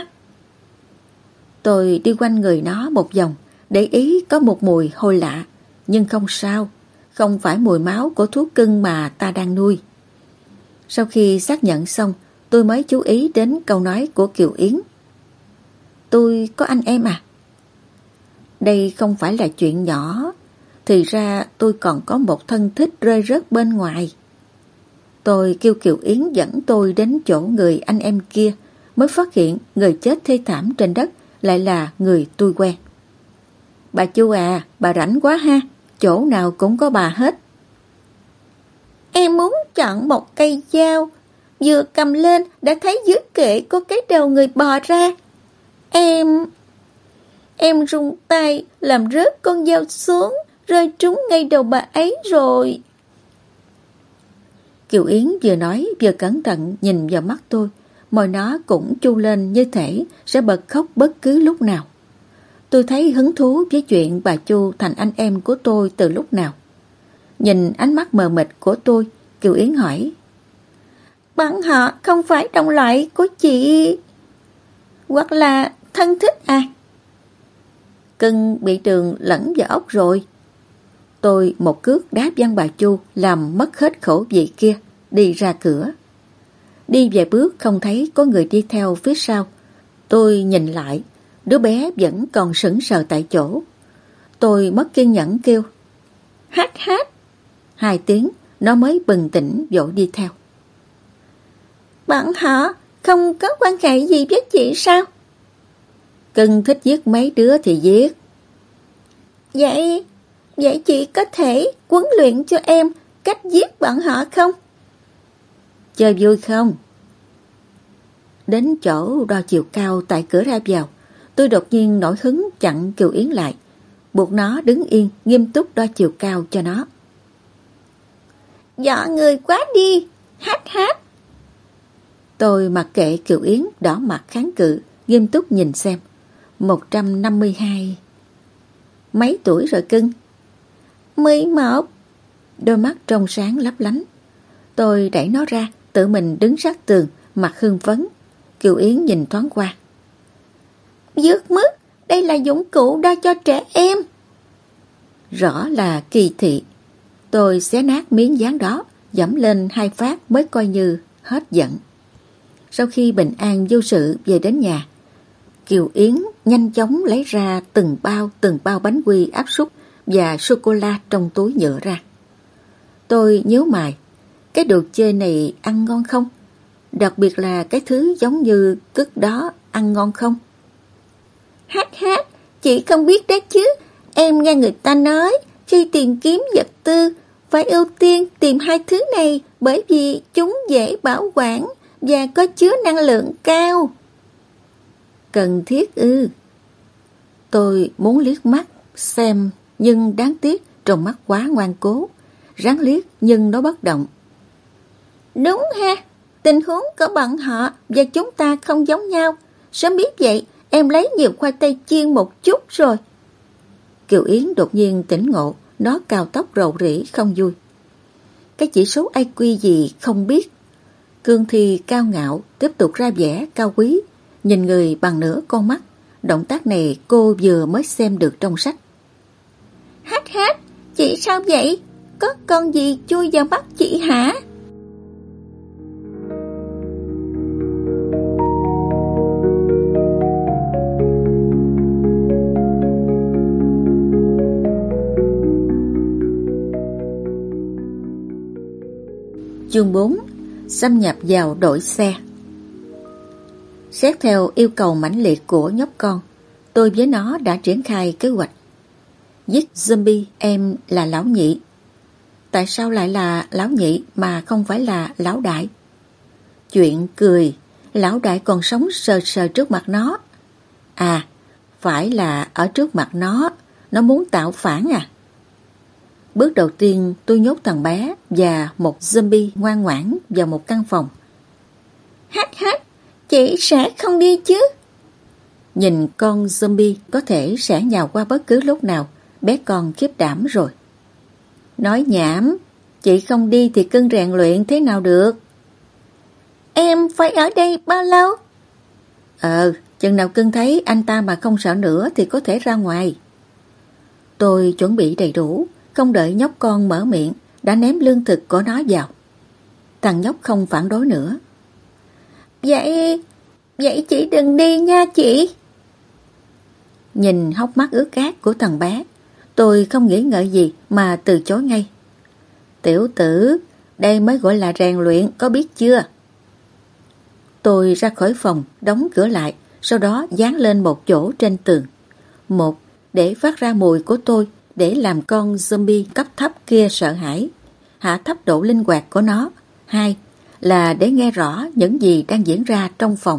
Tôi đi quanh người nó một vòng, để ý có một mùi hôi lạ, nhưng không sao, không phải mùi máu của thú cưng mà ta đang nuôi. Sau khi xác nhận xong, tôi mới chú ý đến câu nói của Kiều Yến. Tôi có anh em à? Đây không phải là chuyện nhỏ, thì ra tôi còn có một thân thích rơi rớt bên ngoài. Tôi kêu Kiều Yến dẫn tôi đến chỗ người anh em kia, mới phát hiện người chết thê thảm trên đất lại là người tôi quen. Bà Chu à, bà rảnh quá ha, chỗ nào cũng có bà hết. Em muốn chọn một cây dao, vừa cầm lên đã thấy dưới kệ có cái đầu người bò ra. Em... Em rung tay làm rớt con dao xuống, rơi trúng ngay đầu bà ấy rồi. Kiều Yến vừa nói vừa cẩn thận nhìn vào mắt tôi, môi nó cũng chu lên như thể sẽ bật khóc bất cứ lúc nào. Tôi thấy hứng thú với chuyện bà Chu thành anh em của tôi từ lúc nào. Nhìn ánh mắt mờ mịt của tôi, Kiều Yến hỏi: Bọn họ không phải đồng loại của chị? Hoặc là thân thích à? Cưng bị Trường lẫn vào ốc rồi. Tôi một cước đá văng bà Chu làm mất hết khẩu vị kia, đi ra cửa. Đi vài bước không thấy có người đi theo phía sau. Tôi nhìn lại, đứa bé vẫn còn sững sờ tại chỗ. Tôi mất kiên nhẫn kêu hát hát. Hai tiếng nó mới bừng tỉnh vội đi theo. Bọn họ không có quan hệ gì với chị sao? Cưng thích giết mấy đứa thì giết. Vậy, vậy chị có thể huấn luyện cho em cách giết bọn họ không? Chơi vui không? Đến chỗ đo chiều cao tại cửa ra vào, tôi đột nhiên nổi hứng chặn Kiều Yến lại, buộc nó đứng yên nghiêm túc đo chiều cao cho nó. Dọ người quá đi, hát hát. Tôi mặc kệ Kiều Yến đỏ mặt kháng cự, nghiêm túc nhìn xem. một trăm năm mươi hai. Mấy tuổi rồi cưng? mười một. Đôi mắt trong sáng lấp lánh. Tôi đẩy nó ra, tự mình đứng sát tường, mặt hưng phấn. Kiều Yến nhìn thoáng qua. Dược mức, đây là dụng cụ đo cho trẻ em. Rõ là kỳ thị. Tôi xé nát miếng dán đó, dẫm lên hai phát mới coi như hết giận. Sau khi bình an vô sự về đến nhà, Kiều Yến nhanh chóng lấy ra từng bao từng bao bánh quy áp suất và sô-cô-la trong túi nhựa ra. Tôi nhíu mày, cái đồ chơi này ăn ngon không? Đặc biệt là cái thứ giống như cứt đó ăn ngon không? Hát hát, chị không biết đấy chứ. Em nghe người ta nói, khi tìm kiếm vật tư, phải ưu tiên tìm hai thứ này bởi vì chúng dễ bảo quản và có chứa năng lượng cao. Cần thiết ư? Tôi muốn liếc mắt xem, nhưng đáng tiếc trong mắt quá ngoan cố. Ráng liếc nhưng nó bất động. Đúng ha, tình huống của bọn họ và chúng ta không giống nhau. Sớm biết vậy, em lấy nhiều khoai tây chiên một chút rồi. Kiều Yến đột nhiên tỉnh ngộ, nó cào tóc rầu rĩ không vui. Cái chỉ số i kiu gì không biết. Cương Thi cao ngạo tiếp tục ra vẻ cao quý, nhìn người bằng nửa con mắt. Động tác này cô vừa mới xem được trong sách. Hát hát, chị sao vậy? Có con gì chui vào mắt chị hả? Chương bốn. Xâm nhập vào đội xe. Xét theo yêu cầu mãnh liệt của nhóc con, tôi với nó đã triển khai kế hoạch. Giết zombie em là lão nhị. Tại sao lại là lão nhị mà không phải là lão đại? Chuyện cười, lão đại còn sống sờ sờ trước mặt nó. À, phải là ở trước mặt nó, nó muốn tạo phản à? Bước đầu tiên tôi nhốt thằng bé và một zombie ngoan ngoãn vào một căn phòng. Hát hát, chị sẽ không đi chứ? Nhìn con zombie có thể sẽ nhào qua bất cứ lúc nào, bé con khiếp đảm rồi. Nói nhảm, chị không đi thì cưng rèn luyện thế nào được? Em phải ở đây bao lâu? Ờ, chừng nào cưng thấy anh ta mà không sợ nữa thì có thể ra ngoài. Tôi chuẩn bị đầy đủ, không đợi nhóc con mở miệng, đã ném lương thực của nó vào. Thằng nhóc không phản đối nữa. Vậy, vậy chị đừng đi nha chị. Nhìn hốc mắt ướt át của thằng bé, tôi không nghĩ ngợi gì mà từ chối ngay. Tiểu tử, đây mới gọi là rèn luyện, có biết chưa? Tôi ra khỏi phòng, đóng cửa lại, sau đó dán lên một chỗ trên tường. Một, để phát ra mùi của tôi, để làm con zombie cấp thấp kia sợ hãi, hạ thấp độ linh hoạt của nó. Hai, là để nghe rõ những gì đang diễn ra trong phòng.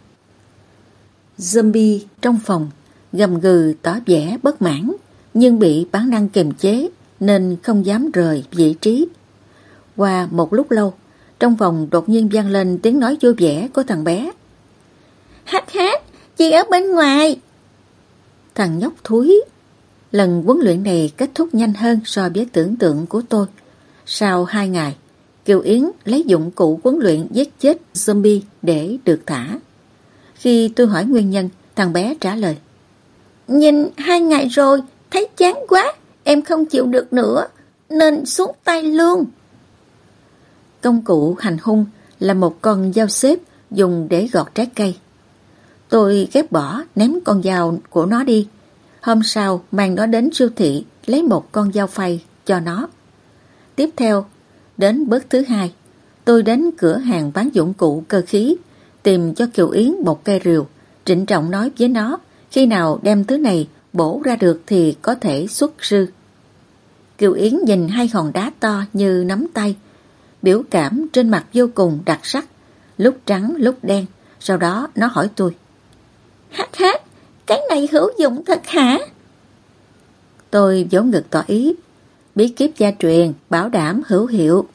Zombie trong phòng gầm gừ tỏ vẻ bất mãn, nhưng bị bản năng kiềm chế nên không dám rời vị trí. Qua một lúc lâu, trong phòng đột nhiên vang lên tiếng nói vui vẻ của thằng bé. Hát hát, chị ở bên ngoài. Thằng nhóc thúi. Lần huấn luyện này kết thúc nhanh hơn so với tưởng tượng của tôi. Sau hai ngày, Kiều Yến lấy dụng cụ huấn luyện giết chết zombie để được thả. Khi tôi hỏi nguyên nhân, thằng bé trả lời: Nhìn hai ngày rồi, thấy chán quá, em không chịu được nữa, nên xuống tay luôn. Công cụ hành hung là một con dao xếp dùng để gọt trái cây. Tôi ghét bỏ ném con dao của nó đi. Hôm sau mang nó đến siêu thị lấy một con dao phay cho nó. Tiếp theo, đến bước thứ hai, tôi đến cửa hàng bán dụng cụ cơ khí tìm cho Kiều Yến một cây rìu, trịnh trọng nói với nó khi nào đem thứ này bổ ra được thì có thể xuất sư. Kiều Yến nhìn hai hòn đá to như nắm tay, biểu cảm trên mặt vô cùng đặc sắc, lúc trắng lúc đen. Sau đó nó hỏi tôi: Hát hát, cái này hữu dụng thật hả? Tôi vỗ ngực tỏ ý: Bí kíp gia truyền, bảo đảm hữu hiệu.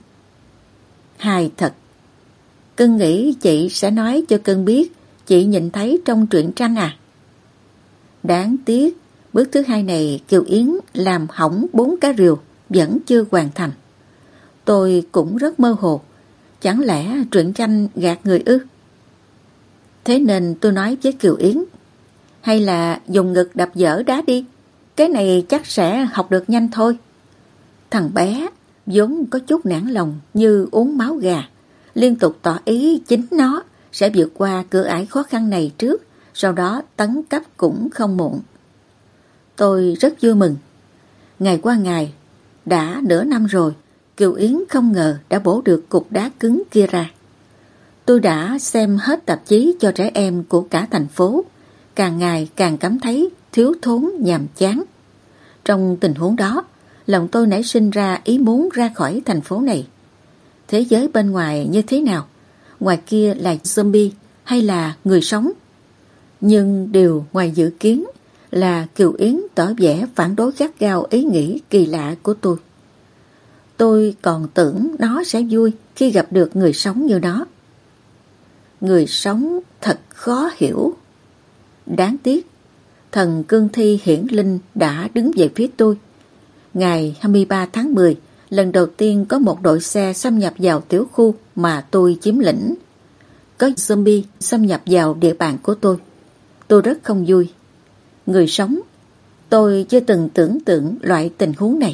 Hài thật. Cưng nghĩ chị sẽ nói cho Cưng biết chị nhìn thấy trong truyện tranh à? Đáng tiếc, bước thứ hai này Kiều Yến làm hỏng bốn cái rìu vẫn chưa hoàn thành. Tôi cũng rất mơ hồ. Chẳng lẽ truyện tranh gạt người ư? Thế nên tôi nói với Kiều Yến: Hay là dùng ngực đập dở đá đi, cái này chắc sẽ học được nhanh thôi. Thằng bé vốn có chút nản lòng như uống máu gà, liên tục tỏ ý chính nó sẽ vượt qua cửa ải khó khăn này trước, sau đó tấn cấp cũng không muộn. Tôi rất vui mừng. Ngày qua ngày, đã nửa năm rồi, Kiều Yến không ngờ đã bổ được cục đá cứng kia ra. Tôi đã xem hết tạp chí cho trẻ em của cả thành phố, càng ngày càng cảm thấy thiếu thốn nhàm chán. Trong tình huống đó, lòng tôi nảy sinh ra ý muốn ra khỏi thành phố này. Thế giới bên ngoài như thế nào? Ngoài kia là zombie hay là người sống? Nhưng điều ngoài dự kiến là Kiều Yến tỏ vẻ phản đối gắt gao ý nghĩ kỳ lạ của tôi. Tôi còn tưởng nó sẽ vui khi gặp được người sống như nó. Người sống thật khó hiểu. Đáng tiếc, thần cương thi hiển linh đã đứng về phía tôi. Ngày hai mươi ba tháng mười, lần đầu tiên có một đội xe xâm nhập vào tiểu khu mà tôi chiếm lĩnh. Có zombie xâm nhập vào địa bàn của tôi. Tôi rất không vui. Người sống, tôi chưa từng tưởng tượng loại tình huống này.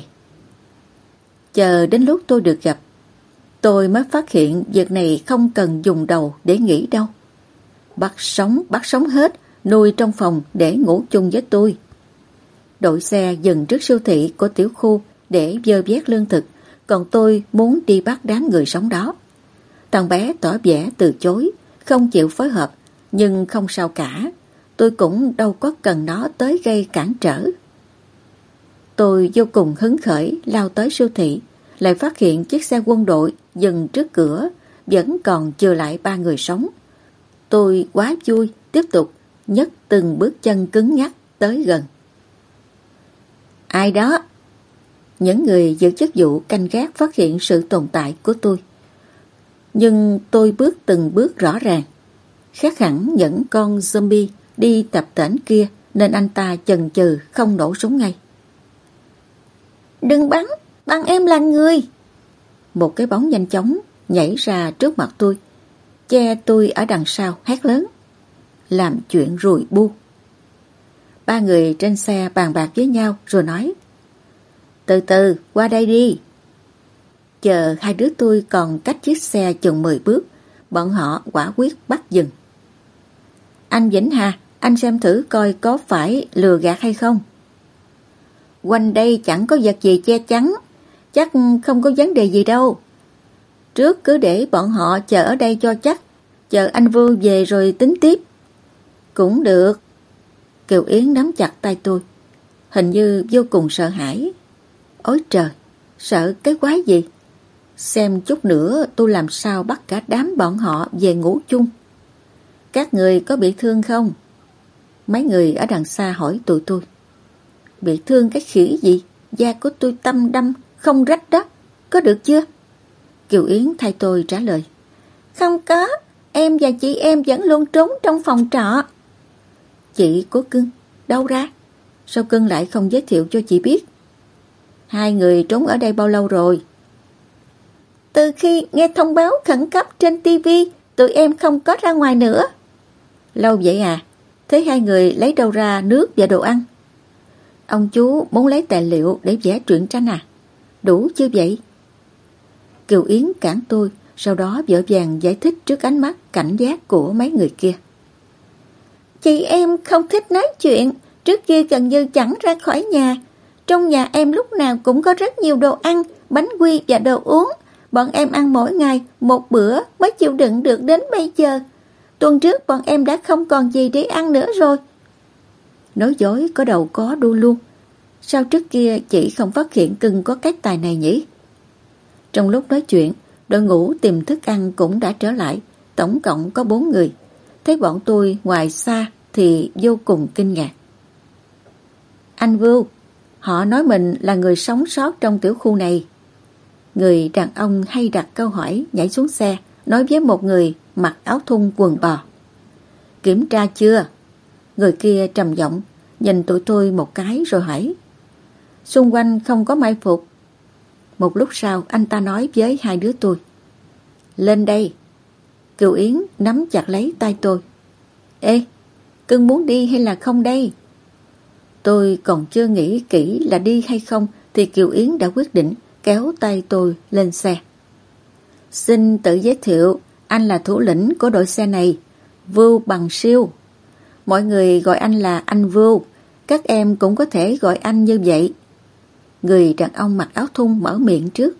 Chờ đến lúc tôi được gặp, tôi mới phát hiện việc này không cần dùng đầu để nghĩ đâu. Bắt sống, bắt sống hết, nuôi trong phòng để ngủ chung với tôi. Đội xe dừng trước siêu thị của tiểu khu để vơ vét lương thực, còn tôi muốn đi bắt đám người sống đó. Thằng bé tỏ vẻ từ chối, không chịu phối hợp, nhưng không sao cả. Tôi cũng đâu có cần nó tới gây cản trở. Tôi vô cùng hứng khởi lao tới siêu thị, lại phát hiện chiếc xe quân đội dừng trước cửa, vẫn còn chừa lại ba người sống. Tôi quá vui, tiếp tục nhấc từng bước chân cứng nhắc tới gần. Ai đó? Những người giữ chức vụ canh gác phát hiện sự tồn tại của tôi. Nhưng tôi bước từng bước rõ ràng. Khác hẳn những con zombie đi tập tễnh kia, nên anh ta chần chừ không nổ súng ngay. Đừng bắn, bắn em là người. Một cái bóng nhanh chóng nhảy ra trước mặt tôi, che tôi ở đằng sau, hét lớn: Làm chuyện rùi bu. Ba người trên xe bàn bạc với nhau rồi nói: Từ từ, qua đây đi. Chờ hai đứa tôi còn cách chiếc xe chừng mười bước, bọn họ quả quyết bắt dừng. Anh Vĩnh Hà, anh xem thử coi có phải lừa gạt hay không. Quanh đây chẳng có vật gì che chắn, chắc không có vấn đề gì đâu. Trước cứ để bọn họ chờ ở đây cho chắc, chờ anh Vưu về rồi tính tiếp. Cũng được. Kiều Yến nắm chặt tay tôi, hình như vô cùng sợ hãi. Ôi trời, sợ cái quái gì? Xem chút nữa tôi làm sao bắt cả đám bọn họ về ngủ chung. Các người có bị thương không? Mấy người ở đằng xa hỏi tụi tôi. Bị thương cái khỉ gì? Da của tôi tăm đâm, không rách đó. Có được chưa? Kiều Yến thay tôi trả lời. Không có, em và chị em vẫn luôn trốn trong phòng trọ. Chị của Cưng, đâu ra? Sao Cưng lại không giới thiệu cho chị biết? Hai người trốn ở đây bao lâu rồi? Từ khi nghe thông báo khẩn cấp trên ti vi, tụi em không có ra ngoài nữa. Lâu vậy à? Thế hai người lấy đâu ra nước và đồ ăn? Ông chú muốn lấy tài liệu để vẽ truyện tranh à? Đủ chưa vậy? Kiều Yến cản tôi, sau đó vội vàng giải thích trước ánh mắt cảnh giác của mấy người kia. Chị em không thích nói chuyện, trước kia gần như chẳng ra khỏi nhà. Trong nhà em lúc nào cũng có rất nhiều đồ ăn, bánh quy và đồ uống. Bọn em ăn mỗi ngày một bữa mới chịu đựng được đến bây giờ. Tuần trước bọn em đã không còn gì để ăn nữa rồi. Nói dối có đầu có đuôi luôn. Sao trước kia chị không phát hiện cưng có cái tài này nhỉ? Trong lúc nói chuyện, đội ngũ tìm thức ăn cũng đã trở lại. Tổng cộng có bốn người. Thấy bọn tôi ngoài xa thì vô cùng kinh ngạc. Anh Vưu, họ nói mình là người sống sót trong tiểu khu này. Người đàn ông hay đặt câu hỏi nhảy xuống xe, nói với một người mặc áo thun quần bò. Kiểm tra chưa? Người kia trầm giọng, nhìn tụi tôi một cái rồi hỏi. Xung quanh không có mai phục. Một lúc sau anh ta nói với hai đứa tôi. Lên đây. Kiều Yến nắm chặt lấy tay tôi. Ê, cưng muốn đi hay là không đây? Tôi còn chưa nghĩ kỹ là đi hay không thì Kiều Yến đã quyết định kéo tay tôi lên xe. Xin tự giới thiệu, anh là thủ lĩnh của đội xe này, Vưu Bằng Siêu. Mọi người gọi anh là anh Vưu, các em cũng có thể gọi anh như vậy. Người đàn ông mặc áo thun mở miệng trước.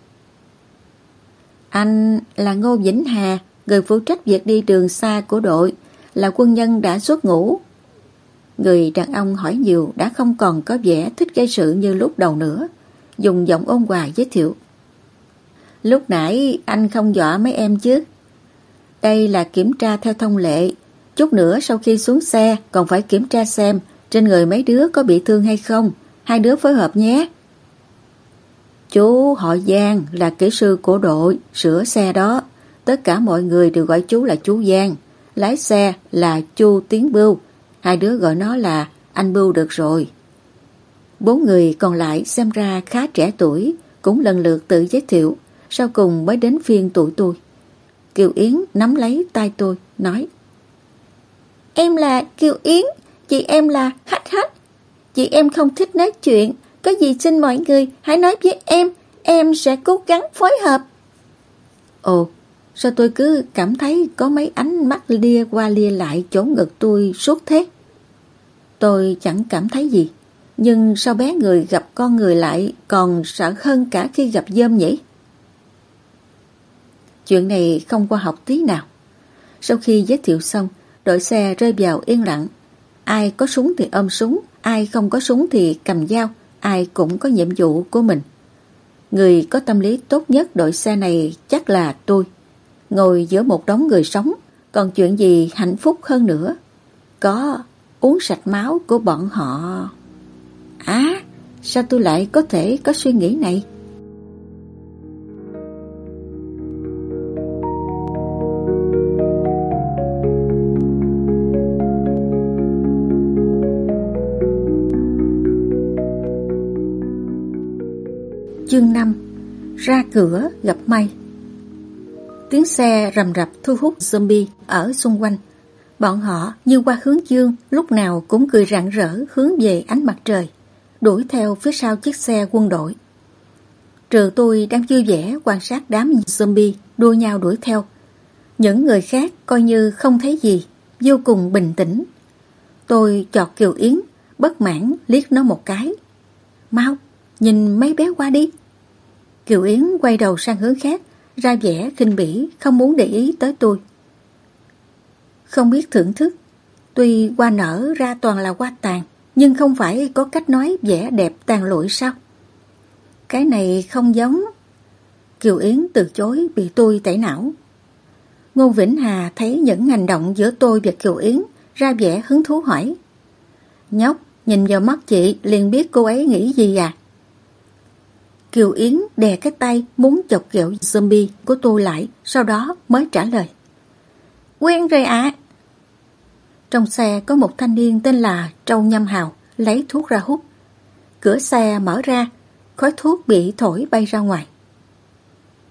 Anh là Ngô Vĩnh Hà, người phụ trách việc đi đường xa của đội, là quân nhân đã xuất ngũ. Người đàn ông hỏi nhiều đã không còn có vẻ thích gây sự như lúc đầu nữa, dùng giọng ôn hòa giới thiệu. Lúc nãy anh không dọa mấy em chứ? Đây là kiểm tra theo thông lệ, chút nữa sau khi xuống xe còn phải kiểm tra xem trên người mấy đứa có bị thương hay không, hai đứa phối hợp nhé. Chú họ Giang là kỹ sư của đội sửa xe đó, tất cả mọi người đều gọi chú là chú Giang, lái xe là chú Tiến Bưu, hai đứa gọi nó là anh Bưu được rồi. Bốn người còn lại xem ra khá trẻ tuổi, cũng lần lượt tự giới thiệu, sau cùng mới đến phiên tụi tôi. Kiều Yến nắm lấy tay tôi, nói. Em là Kiều Yến, chị em là Hách Hách. Chị em không thích nói chuyện, có gì xin mọi người hãy nói với em, em sẽ cố gắng phối hợp. Ồ, sao tôi cứ cảm thấy có mấy ánh mắt lia qua lia lại chỗ ngực tôi suốt thế? Tôi chẳng cảm thấy gì, nhưng sao bé người gặp con người lại còn sợ hơn cả khi gặp dơm nhỉ? Chuyện này không khoa học tí nào. Sau khi giới thiệu xong, đội xe rơi vào yên lặng. Ai có súng thì ôm súng, ai không có súng thì cầm dao, ai cũng có nhiệm vụ của mình. Người có tâm lý tốt nhất đội xe này chắc là tôi. Ngồi giữa một đống người sống, còn chuyện gì hạnh phúc hơn nữa? Có uống sạch máu của bọn họ. À, sao tôi lại có thể có suy nghĩ này? Chương năm. Ra cửa gặp may. Tiếng xe rầm rập thu hút zombie ở xung quanh. Bọn họ như qua hướng dương, lúc nào cũng cười rạng rỡ hướng về ánh mặt trời, đuổi theo phía sau chiếc xe quân đội. Trừ tôi đang vui vẻ quan sát đám zombie đua nhau đuổi theo. Những người khác coi như không thấy gì, vô cùng bình tĩnh. Tôi chọt Kiều Yến, bất mãn liếc nó một cái. Mau, nhìn mấy bé qua đi. Kiều Yến quay đầu sang hướng khác, ra vẻ khinh bỉ, không muốn để ý tới tôi. Không biết thưởng thức, tuy hoa nở ra toàn là hoa tàn, nhưng không phải có cách nói vẻ đẹp tàn lụi sao? Cái này không giống. Kiều Yến từ chối bị tôi tẩy não. Ngô Vĩnh Hà thấy những hành động giữa tôi và Kiều Yến, ra vẻ hứng thú hỏi. Nhóc, nhìn vào mắt chị liền biết cô ấy nghĩ gì à? Kiều Yến đè cái tay muốn chọc ghẹo zombie của tôi lại, sau đó mới trả lời. Quen rồi ạ. À. Trong xe có một thanh niên tên là Trâu Nhâm Hào lấy thuốc ra hút. Cửa xe mở ra, khói thuốc bị thổi bay ra ngoài.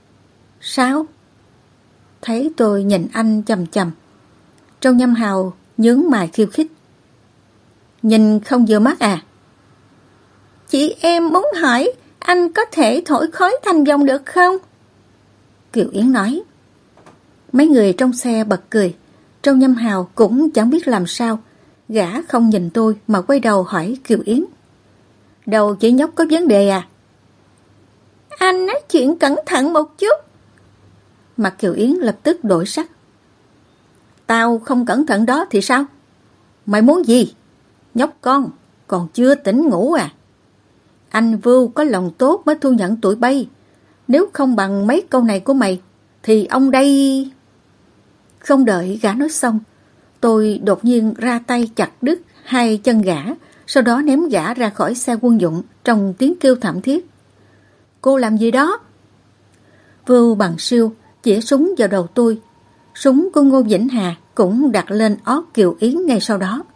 Sao? Thấy tôi nhìn anh chằm chằm, Trâu Nhâm Hào nhướng mày khiêu khích. Nhìn không vừa mắt à? Chị em muốn hỏi anh có thể thổi khói thành vòng được không? Kiều Yến nói. Mấy người trong xe bật cười. Trong Nhâm Hào cũng chẳng biết làm sao. Gã không nhìn tôi mà quay đầu hỏi Kiều Yến. Đầu chị nhóc có vấn đề à? Anh nói chuyện cẩn thận một chút. Mặt Kiều Yến lập tức đổi sắc. Tao không cẩn thận đó thì sao? Mày muốn gì? Nhóc con, còn chưa tỉnh ngủ à? Anh Vưu có lòng tốt mới thu nhận tụi bay. Nếu không bằng mấy câu này của mày, thì ông đây... Không đợi gã nói xong, tôi đột nhiên ra tay chặt đứt hai chân gã, sau đó ném gã ra khỏi xe quân dụng trong tiếng kêu thảm thiết. Cô làm gì đó? Vưu Bằng Siêu chĩa súng vào đầu tôi. Súng của Ngô Vĩnh Hà cũng đặt lên ót Kiều Yến ngay sau đó.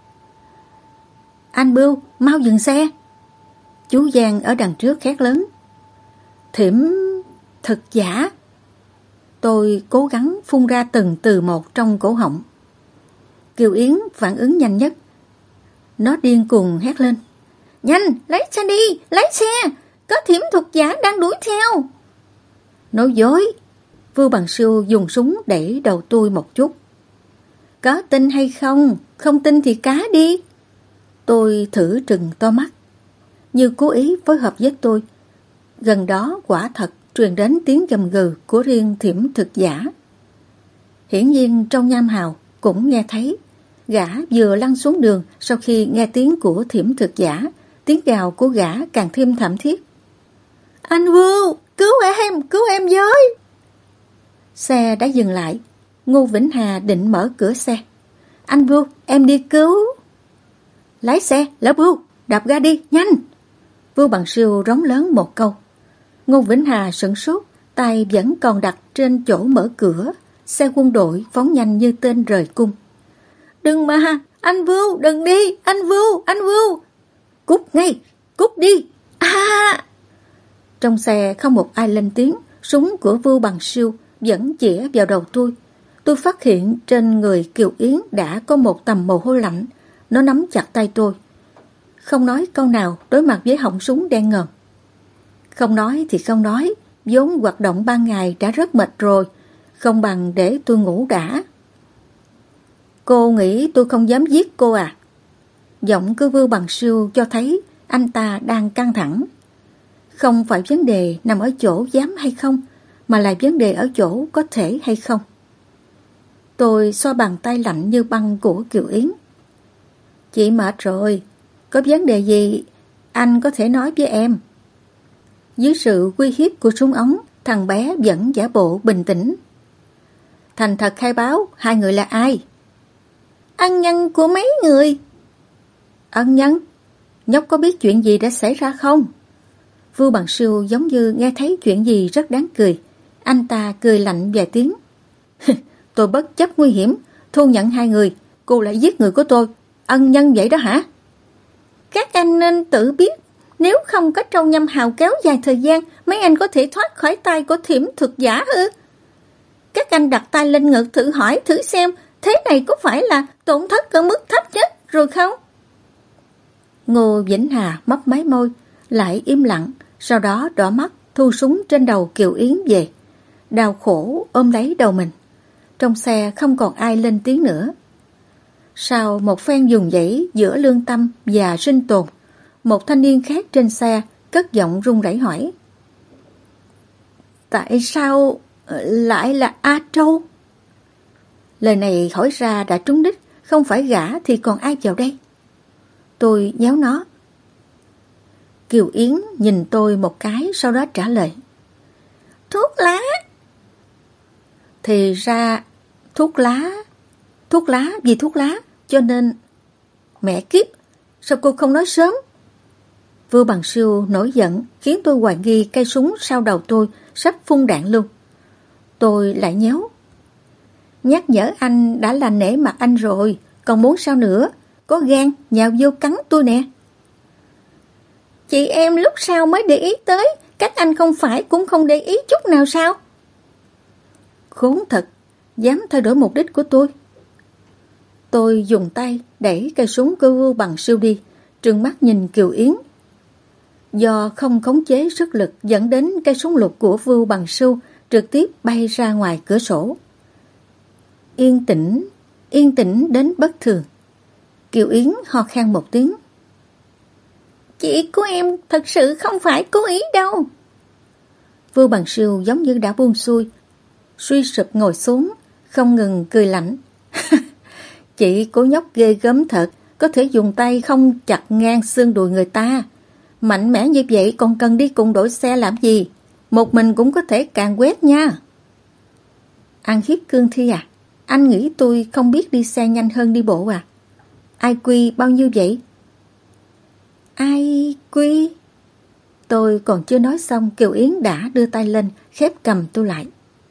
Anh Bưu, mau dừng xe. Chú Giang ở đằng trước hét lớn. Thiểm thực giả. Tôi cố gắng phun ra từng từ một trong cổ họng. Kiều Yến phản ứng nhanh nhất. Nó điên cuồng hét lên. Nhanh, lấy xe đi, lấy xe. Có thiểm thuật giả đang đuổi theo. Nói dối. Vưu Bằng Siêu dùng súng đẩy đầu tôi một chút. Có tin hay không? Không tin thì cá đi. Tôi thử trừng to mắt, như cố ý phối hợp với tôi. Gần đó quả thật truyền đến tiếng gầm gừ của riêng thiểm thực giả. Hiển nhiên trong Nham Hào cũng nghe thấy. Gã vừa lăn xuống đường sau khi nghe tiếng của thiểm thực giả. Tiếng gào của gã càng thêm thảm thiết. Anh Vưu, cứu em, cứu em với. Xe đã dừng lại. Ngô Vĩnh Hà định mở cửa xe. Anh Vưu, em đi cứu. Lái xe, Lão Vưu, đạp ga đi, nhanh. Vưu Bằng Siêu rống lớn một câu. Ngô Vĩnh Hà sửng sốt, tay vẫn còn đặt trên chỗ mở cửa. Xe quân đội phóng nhanh như tên rời cung. Đừng mà, anh Vưu, đừng đi, anh Vưu, anh Vưu. Cút ngay, cút đi. À! Trong xe không một ai lên tiếng. Súng của Vưu Bằng Siêu vẫn chĩa vào đầu tôi. Tôi phát hiện trên người Kiều Yến đã có một tầm mồ hôi lạnh. Nó nắm chặt tay tôi. Không nói câu nào đối mặt với họng súng đen ngòm. Không nói thì không nói. Vốn hoạt động ban ngày đã rất mệt rồi. Không bằng để tôi ngủ đã. Cô nghĩ tôi không dám giết cô à? Giọng của Vưu Bằng Siêu cho thấy anh ta đang căng thẳng. Không phải vấn đề nằm ở chỗ dám hay không, mà là vấn đề ở chỗ có thể hay không. Tôi xoa bàn tay lạnh như băng của Kiều Yến. Chị mệt rồi, có vấn đề gì anh có thể nói với em. Dưới sự uy hiếp của súng ống, thằng bé vẫn giả bộ bình tĩnh. Thành thật khai báo, hai người là ai? Ân nhân của mấy người. Ân nhân? Nhóc có biết chuyện gì đã xảy ra không? Vưu Bằng Siêu giống như nghe thấy chuyện gì rất đáng cười. Anh ta cười lạnh vài tiếng. Tôi bất chấp nguy hiểm, thu nhận hai người. Cô lại giết người của tôi. Ân nhân vậy đó hả? Các anh nên tự biết. Nếu không có Trong Nhâm Hào kéo dài thời gian, mấy anh có thể thoát khỏi tay của thiểm thực giả ư? Các anh đặt tay lên ngực thử hỏi thử xem, thế này có phải là tổn thất ở mức thấp nhất rồi không? Ngô Vĩnh Hà mấp máy môi, lại im lặng, sau đó đỏ mắt thu súng trên đầu Kiều Yến về. Đau khổ ôm lấy đầu mình. Trong xe không còn ai lên tiếng nữa. Sau một phen dùng dãy giữa lương tâm và sinh tồn, một thanh niên khác trên xe cất giọng run rẩy hỏi. Tại sao lại là A Trâu? Lời này hỏi ra đã trúng đích, không phải gã thì còn ai vào đây? Tôi nhéo nó. Kiều Yến nhìn tôi một cái, sau đó trả lời. Thuốc lá. Thì ra thuốc lá. Thuốc lá vì thuốc lá, cho nên... Mẹ kiếp, sao cô không nói sớm? Vưu Bằng Siêu nổi giận, khiến tôi hoài nghi cây súng sau đầu tôi sắp phun đạn luôn. Tôi lại nhéo. Nhắc nhở anh đã là nể mặt anh rồi, còn muốn sao nữa? Có gan nhào vô cắn tôi nè. Chị em lúc sau mới để ý tới, các anh không phải cũng không để ý chút nào sao? Khốn thật, dám thay đổi mục đích của tôi. Tôi dùng tay đẩy cây súng của Vưu Bằng Siêu đi, trừng mắt nhìn Kiều Yến. Do không khống chế sức lực dẫn đến cây súng lục của Vưu Bằng Siêu trực tiếp bay ra ngoài cửa sổ. Yên tĩnh, yên tĩnh đến bất thường. Kiều Yến ho khan một tiếng. Chị của em thật sự không phải cố ý đâu. Vưu Bằng Siêu giống như đã buông xuôi, suy sụp ngồi xuống, không ngừng cười lạnh. Chị của nhóc ghê gớm thật, có thể dùng tay không chặt ngang xương đùi người ta. Mạnh mẽ như vậy còn cần đi cùng đổi xe làm gì? Một mình cũng có thể càn quét nha. Ăn hiếp cương thi à? Anh nghĩ tôi không biết đi xe nhanh hơn đi bộ à? I Q bao nhiêu vậy? I Q? Tôi còn chưa nói xong, Kiều Yến đã đưa tay lên, khép cầm tôi lại.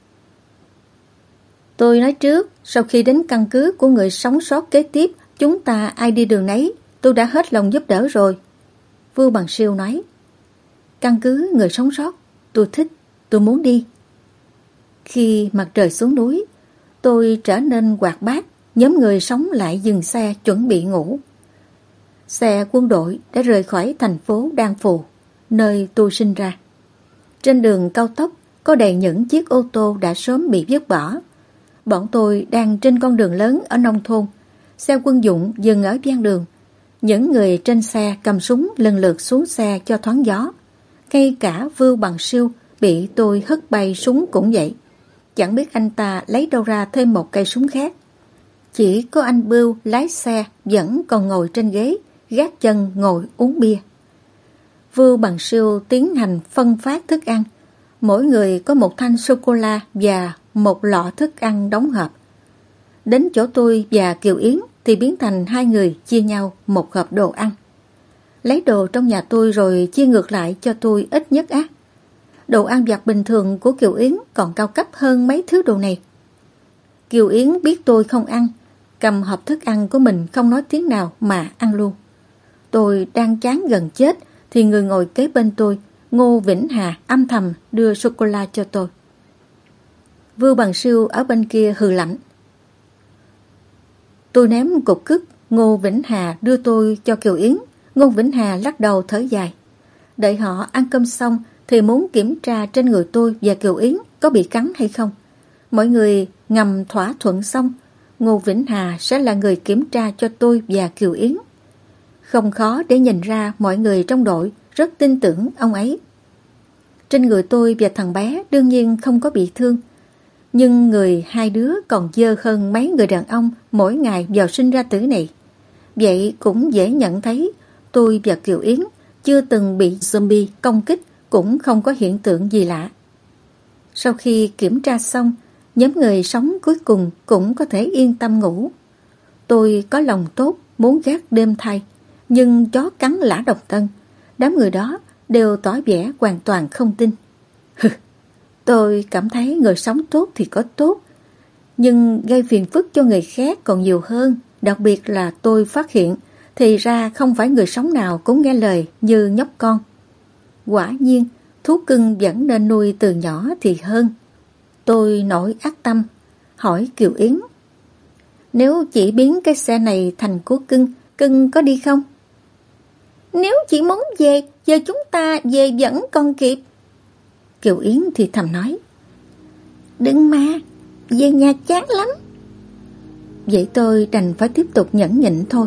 Tôi nói trước, sau khi đến căn cứ của người sống sót kế tiếp, chúng ta ai đi đường nấy, tôi đã hết lòng giúp đỡ rồi. Vưu Bằng Siêu nói. Căn cứ người sống sót, tôi thích, tôi muốn đi. Khi mặt trời xuống núi, tôi trở nên hoạt bát, nhóm người sống lại dừng xe chuẩn bị ngủ. Xe quân đội đã rời khỏi thành phố Đan Phù, nơi tôi sinh ra. Trên đường cao tốc có đầy những chiếc ô tô đã sớm bị vứt bỏ. Bọn tôi đang trên con đường lớn ở nông thôn. Xe quân dụng dừng ở ven đường. Những người trên xe cầm súng lần lượt xuống xe cho thoáng gió. Ngay cả Vưu Bằng Siêu bị tôi hất bay súng cũng vậy. Chẳng biết anh ta lấy đâu ra thêm một cây súng khác. Chỉ có anh Bưu lái xe vẫn còn ngồi trên ghế, gác chân ngồi uống bia. Vưu Bằng Siêu tiến hành phân phát thức ăn. Mỗi người có một thanh sô-cô-la và một lọ thức ăn đóng hộp. Đến chỗ tôi và Kiều Yến thì biến thành hai người chia nhau một hộp đồ ăn. Lấy đồ trong nhà tôi rồi chia ngược lại cho tôi ít nhất á. Đồ ăn vặt bình thường của Kiều Yến còn cao cấp hơn mấy thứ đồ này. Kiều Yến biết tôi không ăn, cầm hộp thức ăn của mình không nói tiếng nào mà ăn luôn. Tôi đang chán gần chết thì người ngồi kế bên tôi, Ngô Vĩnh Hà, âm thầm đưa sô-cô-la cho tôi. Vưu Bằng Siêu ở bên kia hừ lạnh. Tôi ném cục cứt Ngô Vĩnh Hà đưa tôi cho Kiều Yến. Ngô Vĩnh Hà lắc đầu thở dài. Đợi họ ăn cơm xong thì muốn kiểm tra trên người tôi và Kiều Yến có bị cắn hay không. Mọi người ngầm thỏa thuận xong, Ngô Vĩnh Hà sẽ là người kiểm tra cho tôi và Kiều Yến. Không khó để nhìn ra mọi người trong đội rất tin tưởng ông ấy. Trên người tôi và thằng bé đương nhiên không có bị thương, nhưng người hai đứa còn dơ hơn mấy người đàn ông mỗi ngày vào sinh ra tử này. Vậy cũng dễ nhận thấy tôi và Kiều Yến chưa từng bị zombie công kích, cũng không có hiện tượng gì lạ. Sau khi kiểm tra xong, nhóm người sống cuối cùng cũng có thể yên tâm ngủ. Tôi có lòng tốt muốn gác đêm thay, nhưng chó cắn lã độc thân. Đám người đó đều tỏ vẻ hoàn toàn không tin. Tôi cảm thấy người sống tốt thì có tốt, nhưng gây phiền phức cho người khác còn nhiều hơn. Đặc biệt là tôi phát hiện thì ra không phải người sống nào cũng nghe lời như nhóc con. Quả nhiên thú cưng vẫn nên nuôi từ nhỏ thì hơn. Tôi nổi ác tâm hỏi Kiều Yến, nếu chị biến cái xe này thành của cưng, cưng có đi không? Nếu chị muốn về, giờ chúng ta về vẫn còn kịp. Kiều Yến thì thầm nói, đừng mà, về nhà chán lắm. Vậy tôi đành phải tiếp tục nhẫn nhịn thôi.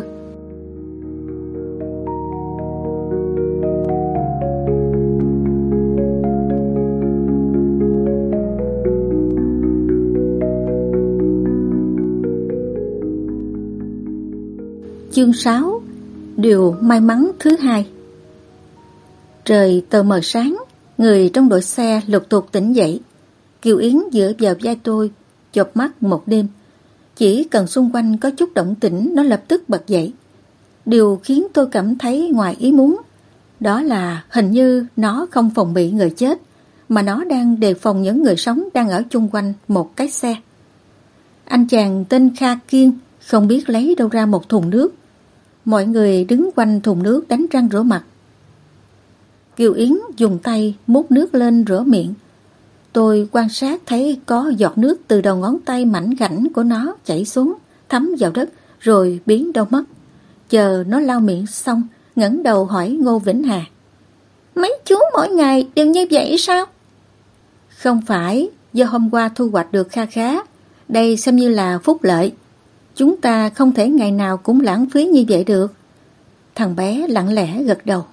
Chương sáu. Điều may mắn thứ hai. Trời tờ mờ sáng, người trong đội xe lục tục tỉnh dậy. Kiều Yến dựa vào vai tôi, chợp mắt một đêm. Chỉ cần xung quanh có chút động tĩnh, nó lập tức bật dậy. Điều khiến tôi cảm thấy ngoài ý muốn, đó là hình như nó không phòng bị người chết, mà nó đang đề phòng những người sống đang ở chung quanh một cái xe. Anh chàng tên Kha Kiên không biết lấy đâu ra một thùng nước. Mọi người đứng quanh thùng nước đánh răng rửa mặt. Kiều Yến dùng tay múc nước lên rửa miệng. Tôi quan sát thấy có giọt nước từ đầu ngón tay mảnh khảnh của nó chảy xuống, thấm vào đất, rồi biến đâu mất. Chờ nó lau miệng xong, ngẩng đầu hỏi Ngô Vĩnh Hà: Mấy chú mỗi ngày đều như vậy sao? Không phải, do hôm qua thu hoạch được kha khá, đây xem như là phúc lợi. Chúng ta không thể ngày nào cũng lãng phí như vậy được. Thằng bé lặng lẽ gật đầu.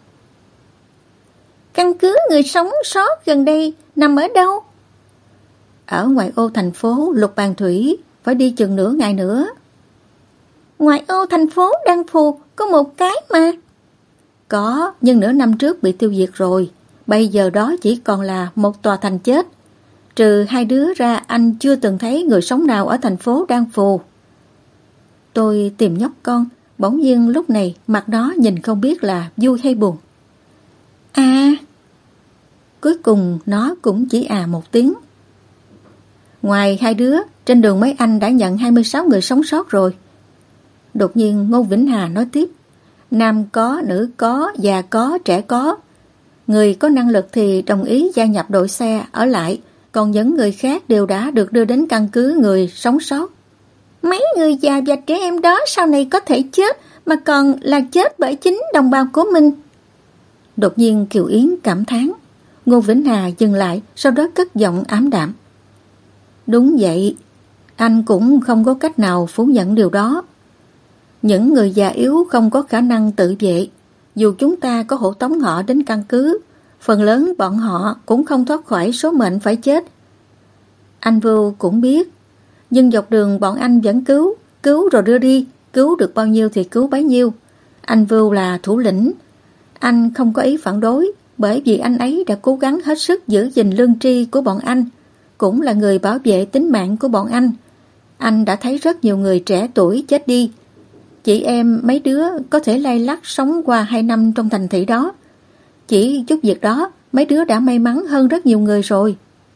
Căn cứ người sống sót gần đây nằm ở đâu? Ở ngoại ô thành phố Lục Bàn Thủy, phải đi chừng nửa ngày nữa. Ngoại ô thành phố Đan Phù có một cái mà. Có, nhưng nửa năm trước bị tiêu diệt rồi. Bây giờ đó chỉ còn là một tòa thành chết. Trừ hai đứa ra, anh chưa từng thấy người sống nào ở thành phố Đan Phù. Tôi tìm nhóc con, bỗng nhiên lúc này mặt nó nhìn không biết là vui hay buồn. À, cuối cùng nó cũng chỉ à một tiếng. Ngoài hai đứa, trên đường mấy anh đã nhận hai mươi sáu người sống sót rồi. Đột nhiên Ngô Vĩnh Hà nói tiếp. Nam có, nữ có, già có, trẻ có. Người có năng lực thì đồng ý gia nhập đội xe ở lại, còn những người khác đều đã được đưa đến căn cứ người sống sót. Mấy người già và trẻ em đó sau này có thể chết, mà còn là chết bởi chính đồng bào của mình. Đột nhiên Kiều Yến cảm thán. Ngô Vĩnh Hà dừng lại, sau đó cất giọng ám đạm. Đúng vậy, anh cũng không có cách nào phủ nhận điều đó. Những người già yếu không có khả năng tự vệ. Dù chúng ta có hộ tống họ đến căn cứ, phần lớn bọn họ cũng không thoát khỏi số mệnh phải chết. Anh Vưu cũng biết, nhưng dọc đường bọn anh vẫn cứu, cứu rồi đưa đi, cứu được bao nhiêu thì cứu bấy nhiêu. Anh Vưu là thủ lĩnh. Anh không có ý phản đối, bởi vì anh ấy đã cố gắng hết sức giữ gìn lương tri của bọn anh, cũng là người bảo vệ tính mạng của bọn anh. Anh đã thấy rất nhiều người trẻ tuổi chết đi. Chị em mấy đứa có thể lay lắt sống qua hai năm trong thành thị đó. Chỉ chút việc đó, mấy đứa đã may mắn hơn rất nhiều người rồi.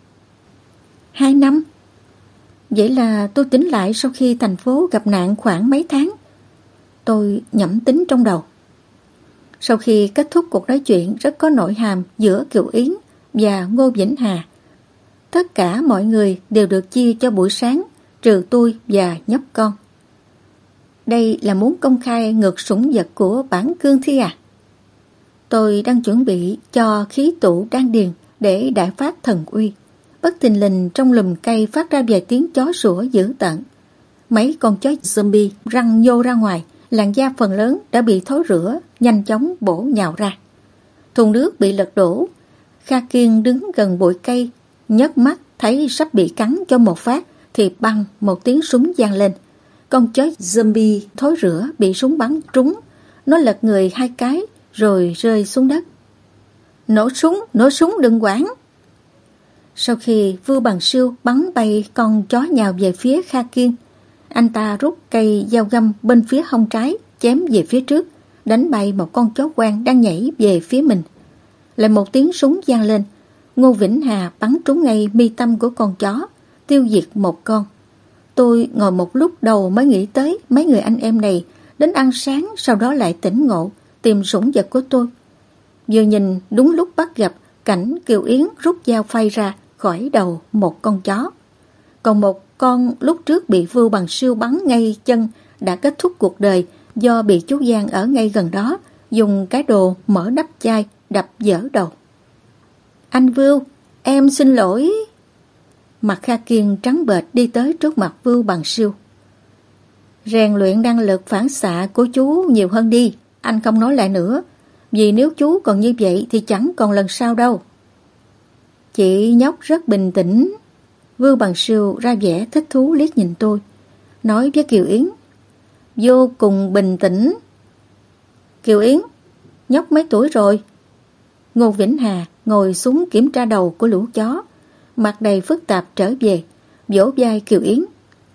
Hai năm? Vậy là tôi tính lại sau khi thành phố gặp nạn khoảng mấy tháng. Tôi nhẩm tính trong đầu. Sau khi kết thúc cuộc nói chuyện rất có nội hàm giữa Kiều Yến và Ngô Vĩnh Hà, tất cả mọi người đều được chia cho buổi sáng, trừ tôi và nhóc con. Đây là muốn công khai ngược sủng vật của bản cương thi à? Tôi đang chuẩn bị cho khí tụ đan điền để đại phát thần uy. Bất thình lình trong lùm cây phát ra vài tiếng chó sủa dữ tợn. Mấy con chó zombie răng nhô ra ngoài, làn da phần lớn đã bị thối rữa, nhanh chóng bổ nhào ra. Thùng nước bị lật đổ. Kha Kiên đứng gần bụi cây, nhấc mắt thấy sắp bị cắn cho một phát thì băng một tiếng súng vang lên. Con chó zombie thối rữa bị súng bắn trúng, nó lật người hai cái rồi rơi xuống đất. Nổ súng, nổ súng đừng quản. Sau khi Vưu Bằng Siêu bắn bay con chó nhào về phía Kha Kiên, anh ta rút cây dao găm bên phía hông trái chém về phía trước, đánh bay một con chó quang đang nhảy về phía mình. Lại một tiếng súng vang lên. Ngô Vĩnh Hà bắn trúng ngay mi tâm của con chó, tiêu diệt một con. Tôi ngồi một lúc đầu mới nghĩ tới mấy người anh em này đến ăn sáng, sau đó lại tỉnh ngộ tìm sủng vật của tôi. Vừa nhìn đúng lúc bắt gặp cảnh Kiều Yến rút dao phay ra khỏi đầu một con chó. Còn một con lúc trước bị Vưu Bằng Siêu bắn ngay chân đã kết thúc cuộc đời do bị chú Giang ở ngay gần đó dùng cái đồ mở nắp chai đập vỡ đầu. Anh Vưu, em xin lỗi. Mặt Kha Kiên trắng bệch đi tới trước mặt Vưu Bằng Siêu. Rèn luyện năng lực phản xạ của chú nhiều hơn đi, anh không nói lại nữa. Vì nếu chú còn như vậy thì chẳng còn lần sau đâu. Chị nhóc rất bình tĩnh. Vưu Bằng Siêu ra vẻ thích thú liếc nhìn tôi, nói với Kiều Yến. Vô cùng bình tĩnh. Kiều Yến, nhóc mấy tuổi rồi? Ngô Vĩnh Hà ngồi xuống kiểm tra đầu của lũ chó, mặt đầy phức tạp trở về, vỗ vai Kiều Yến.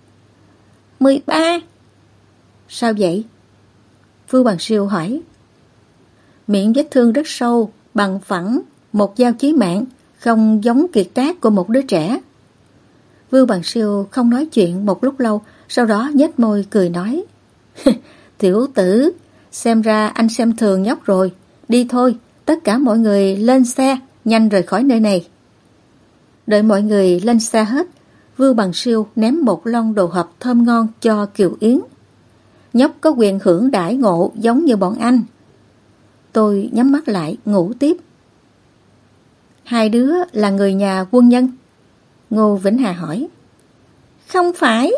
Mười ba. Sao vậy? Vưu Bằng Siêu hỏi. Miệng vết thương rất sâu, bằng phẳng, một dao chí mạng, không giống kiệt tác của một đứa trẻ. Vưu Bằng Siêu không nói chuyện một lúc lâu, sau đó nhếch môi cười nói. Tiểu tử, xem ra anh xem thường nhóc rồi. Đi thôi, tất cả mọi người lên xe, nhanh rời khỏi nơi này. Đợi mọi người lên xe hết, Vưu Bằng Siêu ném một lon đồ hộp thơm ngon cho Kiều Yến. nhóc có quyền hưởng đãi ngộ giống như bọn anh. Tôi nhắm mắt lại ngủ tiếp. Hai đứa là người nhà quân nhân? Ngô Vĩnh Hà hỏi. Không phải.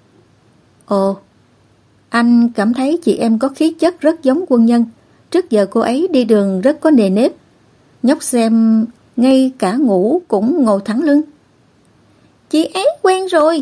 Ồ, anh cảm thấy chị em có khí chất rất giống quân nhân. Trước giờ cô ấy đi đường rất có nề nếp. Nhóc xem ngay cả ngủ cũng ngồi thẳng lưng. Chị ấy quen rồi.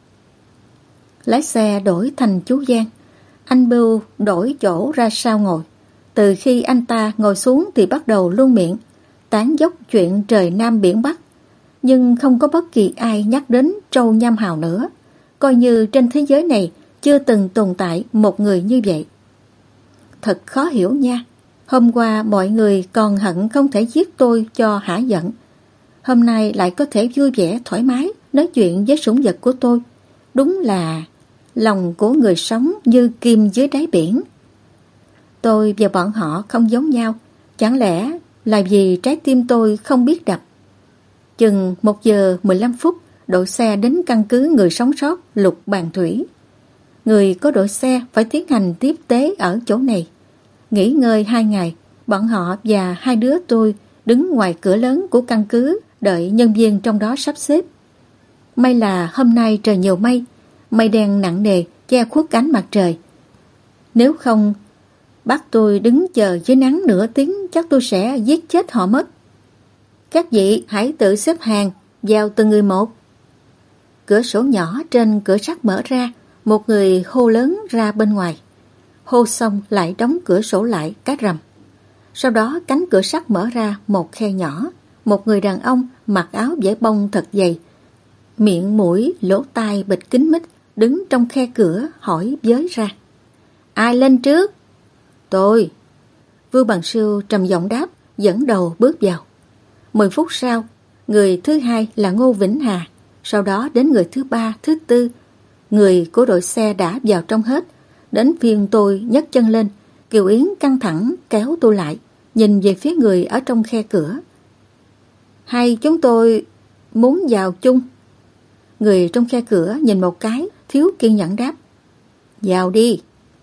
Lái xe đổi thành chú Giang. Anh Bưu đổi chỗ ra sau ngồi. Từ khi anh ta ngồi xuống thì bắt đầu luôn miệng tán dốc chuyện trời Nam biển Bắc. Nhưng không có bất kỳ ai nhắc đến Trâu Nham Hào nữa. Coi như trên thế giới này chưa từng tồn tại một người như vậy. Thật khó hiểu nha. Hôm qua mọi người còn hận không thể giết tôi cho hả giận. Hôm nay lại có thể vui vẻ thoải mái nói chuyện với sủng vật của tôi. Đúng là lòng của người sống như kim dưới đáy biển. Tôi và bọn họ không giống nhau. Chẳng lẽ là vì trái tim tôi không biết đập? Chừng một giờ mười lăm phút, đội xe đến căn cứ người sống sót Lục Bàn Thủy. Người có đội xe phải tiến hành tiếp tế ở chỗ này. Nghỉ ngơi hai ngày, bọn họ và hai đứa tôi đứng ngoài cửa lớn của căn cứ đợi nhân viên trong đó sắp xếp. May là hôm nay trời nhiều mây, mây đen nặng nề che khuất ánh mặt trời. Nếu không, bắt tôi đứng chờ dưới nắng nửa tiếng chắc tôi sẽ giết chết họ mất. Các vị hãy tự xếp hàng vào từng người một. Cửa sổ nhỏ trên cửa sắt mở ra, một người hô lớn ra bên ngoài. Hô xong lại đóng cửa sổ lại cái rầm. Sau đó cánh cửa sắt mở ra một khe nhỏ. Một người đàn ông mặc áo vải bông thật dày, miệng mũi lỗ tai bịt kín mít, đứng trong khe cửa hỏi với ra. Ai lên trước? Tôi. Vưu Bằng Siêu trầm giọng đáp, dẫn đầu bước vào. Mười phút sau, người thứ hai là Ngô Vĩnh Hà. Sau đó đến người thứ ba, thứ tư. Người của đội xe đã vào trong hết. Đến phiên tôi nhấc chân lên. Kiều Yến căng thẳng kéo tôi lại, nhìn về phía người ở trong khe cửa. Hay chúng tôi muốn vào chung? Người trong khe cửa nhìn một cái, thiếu kiên nhẫn đáp. Vào đi.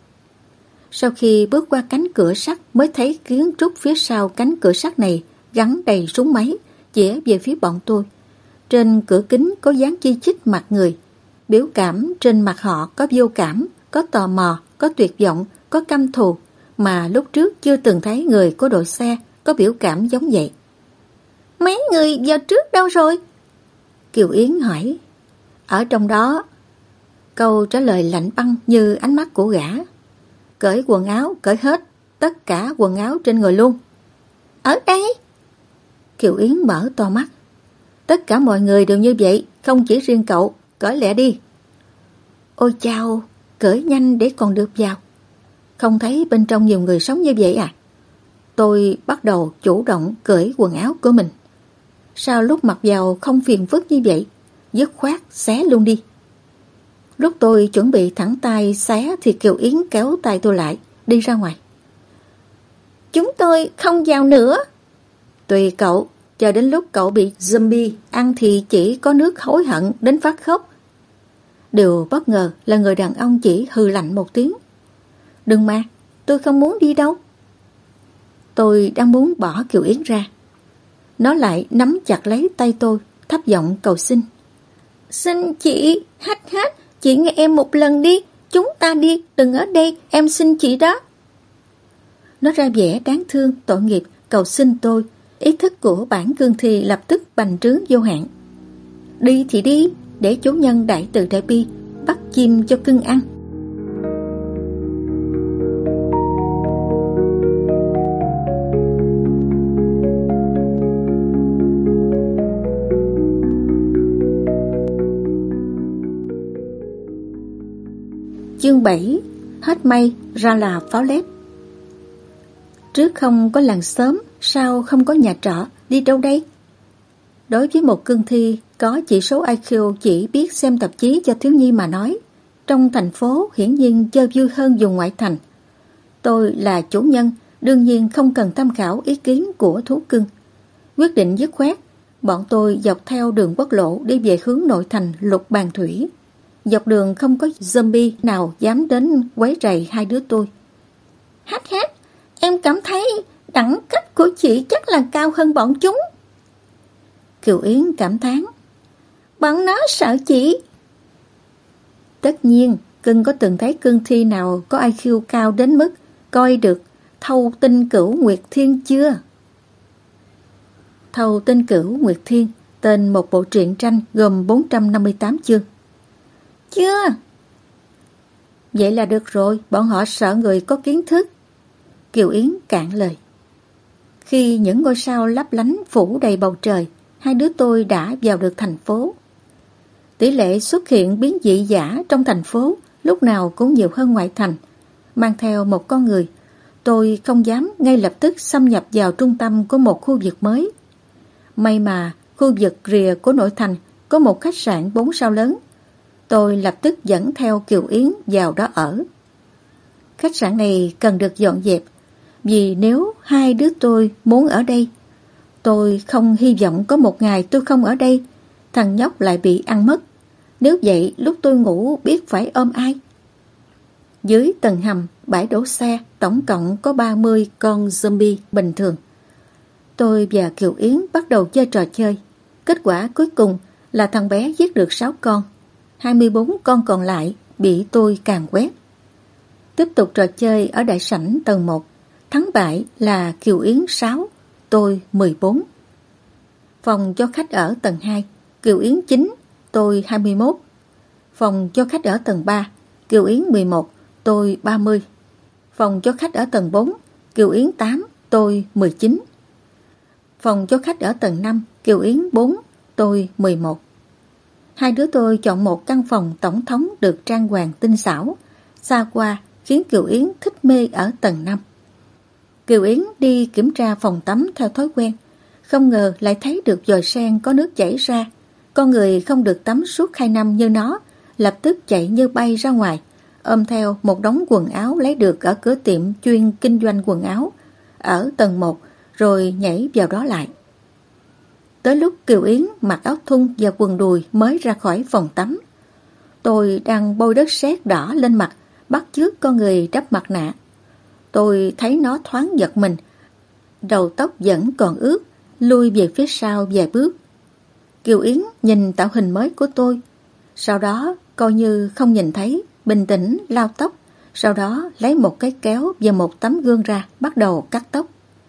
Sau khi bước qua cánh cửa sắt mới thấy kiến trúc phía sau cánh cửa sắt này gắn đầy súng máy, chĩa về phía bọn tôi. Trên cửa kính có dán chi chít mặt người. Biểu cảm trên mặt họ có vô cảm, có tò mò, có tuyệt vọng, có căm thù, mà lúc trước chưa từng thấy người của đội xe có biểu cảm giống vậy. Mấy người vào trước đâu rồi? Kiều Yến hỏi. Ở trong đó. Câu trả lời lạnh băng như ánh mắt của gã. Cởi quần áo, cởi hết, tất cả quần áo trên người luôn. Ở đây? Kiều Yến mở to mắt. Tất cả mọi người đều như vậy, không chỉ riêng cậu, cởi lẹ đi. Ôi chao, cởi nhanh để còn được vào. Không thấy bên trong nhiều người sống như vậy à? Tôi bắt đầu chủ động cởi quần áo của mình. Sao lúc mặc vào không phiền phức như vậy? Dứt khoát xé luôn đi. Lúc tôi chuẩn bị thẳng tay xé thì Kiều Yến kéo tay tôi lại, đi ra ngoài. Chúng tôi không vào nữa. Tùy cậu, chờ đến lúc cậu bị zombie ăn thì chỉ có nước hối hận đến phát khóc. Điều bất ngờ là người đàn ông chỉ hừ lạnh một tiếng. Đừng mà, tôi không muốn đi đâu. Tôi đang muốn bỏ Kiều Yến ra. Nó lại nắm chặt lấy tay tôi, thấp giọng cầu xin. Xin chị, hách hách, chị nghe em một lần đi, chúng ta đi, đừng ở đây, em xin chị đó. Nó ra vẻ đáng thương, tội nghiệp, cầu xin tôi. Ý thức của bản cương thi lập tức bành trướng vô hạn. Đi thì đi, để chủ nhân đại từ đại bi bắt chim cho cưng ăn. Chương bảy. Hết may ra là pháo lép. Trước không có làng xóm, sao không có nhà trọ, đi đâu đây? Đối với một cương thi có chỉ số i kiu chỉ biết xem tạp chí cho thiếu nhi mà nói, trong thành phố hiển nhiên chơi vui hơn vùng ngoại thành. Tôi là chủ nhân, đương nhiên không cần tham khảo ý kiến của thú cưng. Quyết định dứt khoát, bọn tôi dọc theo đường quốc lộ đi về hướng nội thành Lục Bàn Thủy. Dọc đường không có zombie nào dám đến quấy rầy hai đứa tôi. Hát hát, em cảm thấy đẳng cấp của chị chắc là cao hơn bọn chúng. Kiều Yến cảm thán. Bọn nó sợ chị. Tất nhiên, cưng có từng thấy cương thi nào có i kiu cao đến mức coi được Thâu Tinh Cửu Nguyệt Thiên chưa? Thâu Tinh Cửu Nguyệt Thiên, tên một bộ truyện tranh gồm bốn trăm năm mươi tám chương. Chưa. Vậy là được rồi, bọn họ sợ người có kiến thức. Kiều Yến cạn lời. Khi những ngôi sao lấp lánh phủ đầy bầu trời, hai đứa tôi đã vào được thành phố. Tỷ lệ xuất hiện biến dị giả trong thành phố lúc nào cũng nhiều hơn ngoại thành. Mang theo một con người, tôi không dám ngay lập tức xâm nhập vào trung tâm của một khu vực mới. May mà khu vực rìa của nội thành có một khách sạn bốn sao lớn. Tôi lập tức dẫn theo Kiều Yến vào đó ở. Khách sạn này cần được dọn dẹp, vì nếu hai đứa tôi muốn ở đây, tôi không hy vọng có một ngày tôi không ở đây, thằng nhóc lại bị ăn mất. Nếu vậy lúc tôi ngủ biết phải ôm ai? Dưới tầng hầm, bãi đổ xe, tổng cộng có ba mươi con zombie bình thường. Tôi và Kiều Yến bắt đầu chơi trò chơi. Kết quả cuối cùng là thằng bé giết được sáu con. hai mươi bốn con còn lại bị tôi càn quét. Tiếp tục trò chơi ở đại sảnh tầng một. Thắng bại là Kiều Yến sáu, tôi mười bốn. Phòng cho khách ở tầng hai, Kiều Yến chín, tôi hai mươi mốt. Phòng cho khách ở tầng ba, Kiều Yến mười một, tôi ba mươi. Phòng cho khách ở tầng bốn, Kiều Yến tám, tôi mười chín. Phòng cho khách ở tầng năm, Kiều Yến bốn, tôi mười một. Hai đứa tôi chọn một căn phòng tổng thống được trang hoàng tinh xảo, xa hoa khiến Kiều Yến thích mê ở tầng năm. Kiều Yến đi kiểm tra phòng tắm theo thói quen, không ngờ lại thấy được vòi sen có nước chảy ra. Con người không được tắm suốt hai năm như nó, lập tức chạy như bay ra ngoài, ôm theo một đống quần áo lấy được ở cửa tiệm chuyên kinh doanh quần áo ở tầng một, rồi nhảy vào đó lại. Tới lúc Kiều Yến mặc áo thun và quần đùi mới ra khỏi phòng tắm. Tôi đang bôi đất sét đỏ lên mặt, bắt chước con người đắp mặt nạ. Tôi thấy nó thoáng giật mình, đầu tóc vẫn còn ướt, lui về phía sau vài bước. Kiều Yến nhìn tạo hình mới của tôi, sau đó coi như không nhìn thấy, bình tĩnh lau tóc, sau đó lấy một cái kéo và một tấm gương ra, bắt đầu cắt tóc.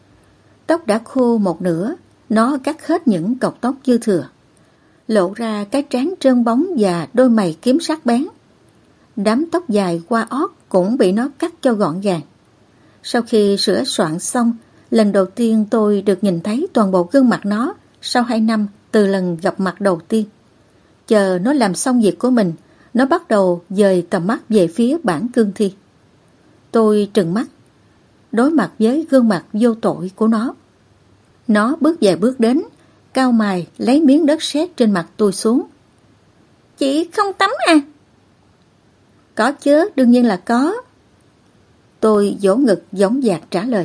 Tóc đã khô một nửa, nó cắt hết những cọng tóc dư thừa, lộ ra cái trán trơn bóng và đôi mày kiếm sắc bén. Đám tóc dài qua ót cũng bị nó cắt cho gọn gàng. Sau khi sửa soạn xong, lần đầu tiên tôi được nhìn thấy toàn bộ gương mặt nó sau hai năm từ lần gặp mặt đầu tiên. Chờ nó làm xong việc của mình, nó bắt đầu dời tầm mắt về phía bản cương thi. Tôi trừng mắt, đối mặt với gương mặt vô tội của nó. Nó bước vài bước đến, cau mày lấy miếng đất sét trên mặt tôi xuống. Chị không tắm à? Có chứ, đương nhiên là có. Tôi vỗ ngực dõng dạc trả lời.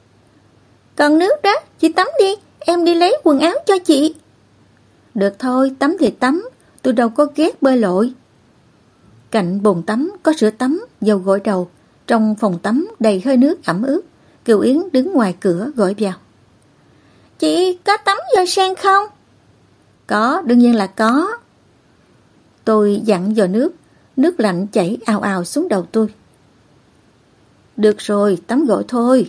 Còn nước đó, chị tắm đi, em đi lấy quần áo cho chị. Được thôi, tắm thì tắm, tôi đâu có ghét bơi lội. Cạnh bồn tắm có sữa tắm, dầu gội đầu. Trong phòng tắm đầy hơi nước ẩm ướt. Kiều Yến đứng ngoài cửa gọi vào. Chị có tắm vòi sen không? Có, đương nhiên là có. Tôi dặn vò nước, nước lạnh chảy ào ào xuống đầu tôi. Được rồi, tắm gội thôi.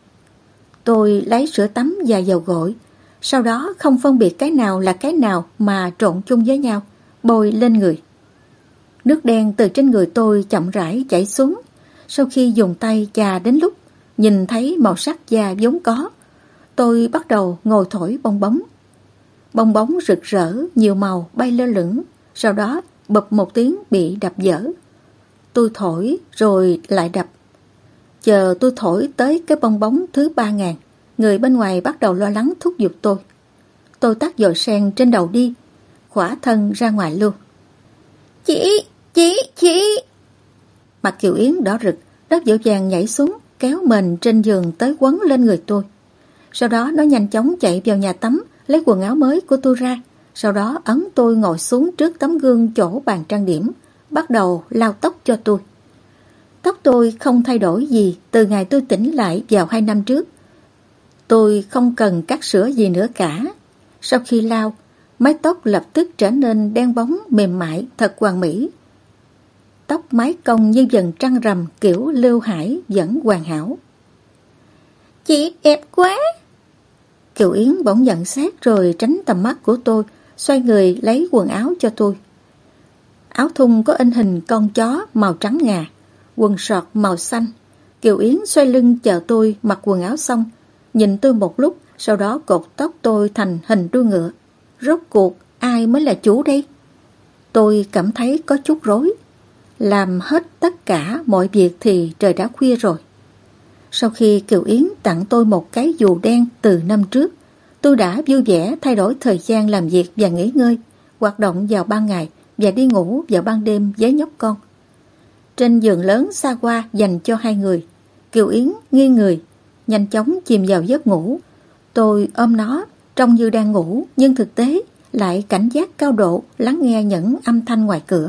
Tôi lấy sữa tắm và dầu gội, sau đó không phân biệt cái nào là cái nào mà trộn chung với nhau, bôi lên người. Nước đen từ trên người tôi chậm rãi chảy xuống. Sau khi dùng tay chà đến lúc nhìn thấy màu sắc da vốn có, tôi bắt đầu ngồi thổi bong bóng. Bong bóng rực rỡ, nhiều màu bay lơ lửng, sau đó bụp một tiếng bị đập vỡ. Tôi thổi rồi lại đập. Chờ tôi thổi tới cái bong bóng thứ ba ngàn, người bên ngoài bắt đầu lo lắng thúc giục tôi. Tôi tắt vòi sen trên đầu đi, khỏa thân ra ngoài luôn. Chị, chị, chị. Mặt Kiều Yến đỏ rực, nó vội vàng nhảy xuống, kéo mền trên giường tới quấn lên người tôi. Sau đó nó nhanh chóng chạy vào nhà tắm, lấy quần áo mới của tôi ra. Sau đó ấn tôi ngồi xuống trước tấm gương chỗ bàn trang điểm, bắt đầu lau tóc cho tôi. Tóc tôi không thay đổi gì từ ngày tôi tỉnh lại vào hai năm trước. Tôi không cần cắt sữa gì nữa cả. Sau khi lau, mái tóc lập tức trở nên đen bóng mềm mại thật hoàn mỹ. Tóc mái cong như dần trăng rằm kiểu Lưu Hải vẫn hoàn hảo. Chị đẹp quá! Kiều Yến bỗng nhận xét rồi tránh tầm mắt của tôi, xoay người lấy quần áo cho tôi. Áo thun có in hình con chó màu trắng ngà, quần sọt màu xanh. Kiều Yến xoay lưng chờ tôi mặc quần áo xong, nhìn tôi một lúc, sau đó cột tóc tôi thành hình đuôi ngựa. Rốt cuộc ai mới là chủ đây? Tôi cảm thấy có chút rối. Làm hết tất cả mọi việc thì trời đã khuya rồi. Sau khi Kiều Yến tặng tôi một cái dù đen từ năm trước, tôi đã vui vẻ thay đổi thời gian làm việc và nghỉ ngơi, hoạt động vào ban ngày và đi ngủ vào ban đêm với nhóc con. Trên giường lớn xa hoa dành cho hai người, Kiều Yến nghiêng người, nhanh chóng chìm vào giấc ngủ. Tôi ôm nó, trông như đang ngủ, nhưng thực tế lại cảnh giác cao độ lắng nghe những âm thanh ngoài cửa.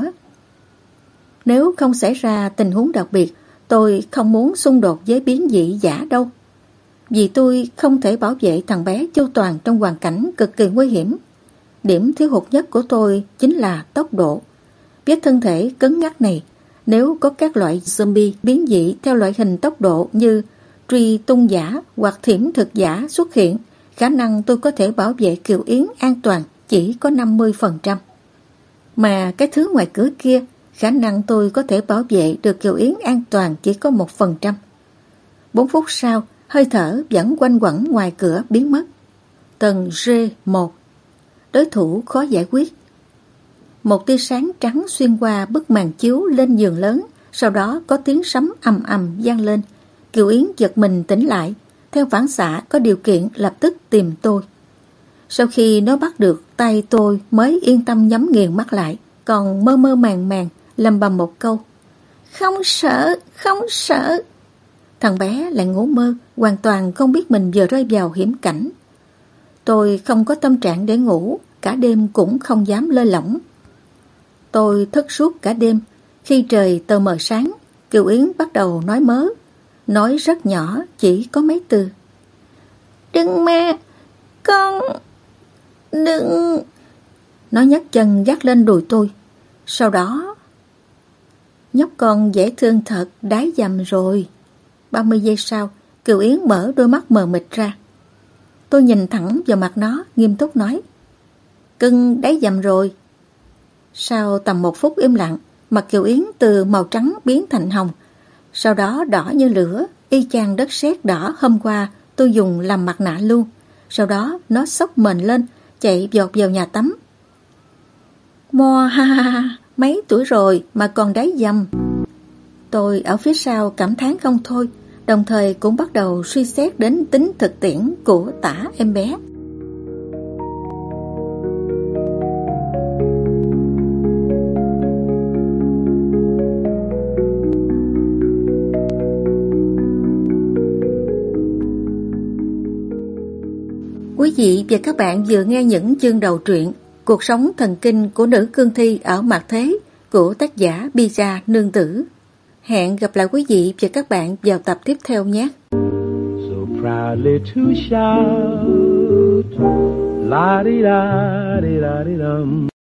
Nếu không xảy ra tình huống đặc biệt, tôi không muốn xung đột với biến dị giả đâu. Vì tôi không thể bảo vệ thằng bé chu toàn trong hoàn cảnh cực kỳ nguy hiểm. Điểm thiếu hụt nhất của tôi chính là tốc độ. Với thân thể cứng ngắc này, nếu có các loại zombie biến dị theo loại hình tốc độ như truy tung giả hoặc thiểm thực giả xuất hiện, khả năng tôi có thể bảo vệ Kiều Yến an toàn chỉ có năm mươi phần trăm. Mà cái thứ ngoài cửa kia, khả năng tôi có thể bảo vệ được Kiều Yến an toàn chỉ có một phần trăm. Bốn phút sau, hơi thở vẫn quanh quẩn ngoài cửa biến mất. Tầng G một. Đối thủ khó giải quyết. Một tia sáng trắng xuyên qua bức màn chiếu lên giường lớn, sau đó có tiếng sấm ầm ầm vang lên. Kiều Yến giật mình tỉnh lại, theo phản xạ có điều kiện lập tức tìm tôi. Sau khi nó bắt được tay tôi mới yên tâm nhắm nghiền mắt lại, còn mơ mơ màng màng lầm bầm một câu: Không sợ, không sợ. Thằng bé lại ngủ mơ, hoàn toàn không biết mình vừa rơi vào hiểm cảnh. Tôi không có tâm trạng để ngủ, cả đêm cũng không dám lơi lỏng. Tôi thức suốt cả đêm. Khi trời tờ mờ sáng, Kiều Yến bắt đầu nói mớ, nói rất nhỏ, chỉ có mấy từ. Đừng mà, con, đừng. Nó nhấc chân gác lên đùi tôi. Sau đó, nhóc con dễ thương thật, đái dầm rồi. ba mươi giây sau, Kiều Yến mở đôi mắt mờ mịt ra. Tôi nhìn thẳng vào mặt nó, nghiêm túc nói: Cưng đái dầm rồi. Sau tầm một phút im lặng, mặt Kiều Yến từ màu trắng biến thành hồng, sau đó đỏ như lửa, y chang đất sét đỏ hôm qua tôi dùng làm mặt nạ luôn. Sau đó nó xốc mền lên, chạy vọt vào nhà tắm. Mo ha ha ha, mấy tuổi rồi mà còn đái dầm. Tôi ở phía sau cảm thán không thôi, đồng thời cũng bắt đầu suy xét đến tính thực tiễn của tả em bé. Quý vị và các bạn vừa nghe những chương đầu truyện Cuộc sống thần kinh của nữ cương thi ở mặt thế của tác giả Pizza Nương Tử. Hẹn gặp lại quý vị và các bạn vào tập tiếp theo nhé. So proudly to shout, la di da di da di dum.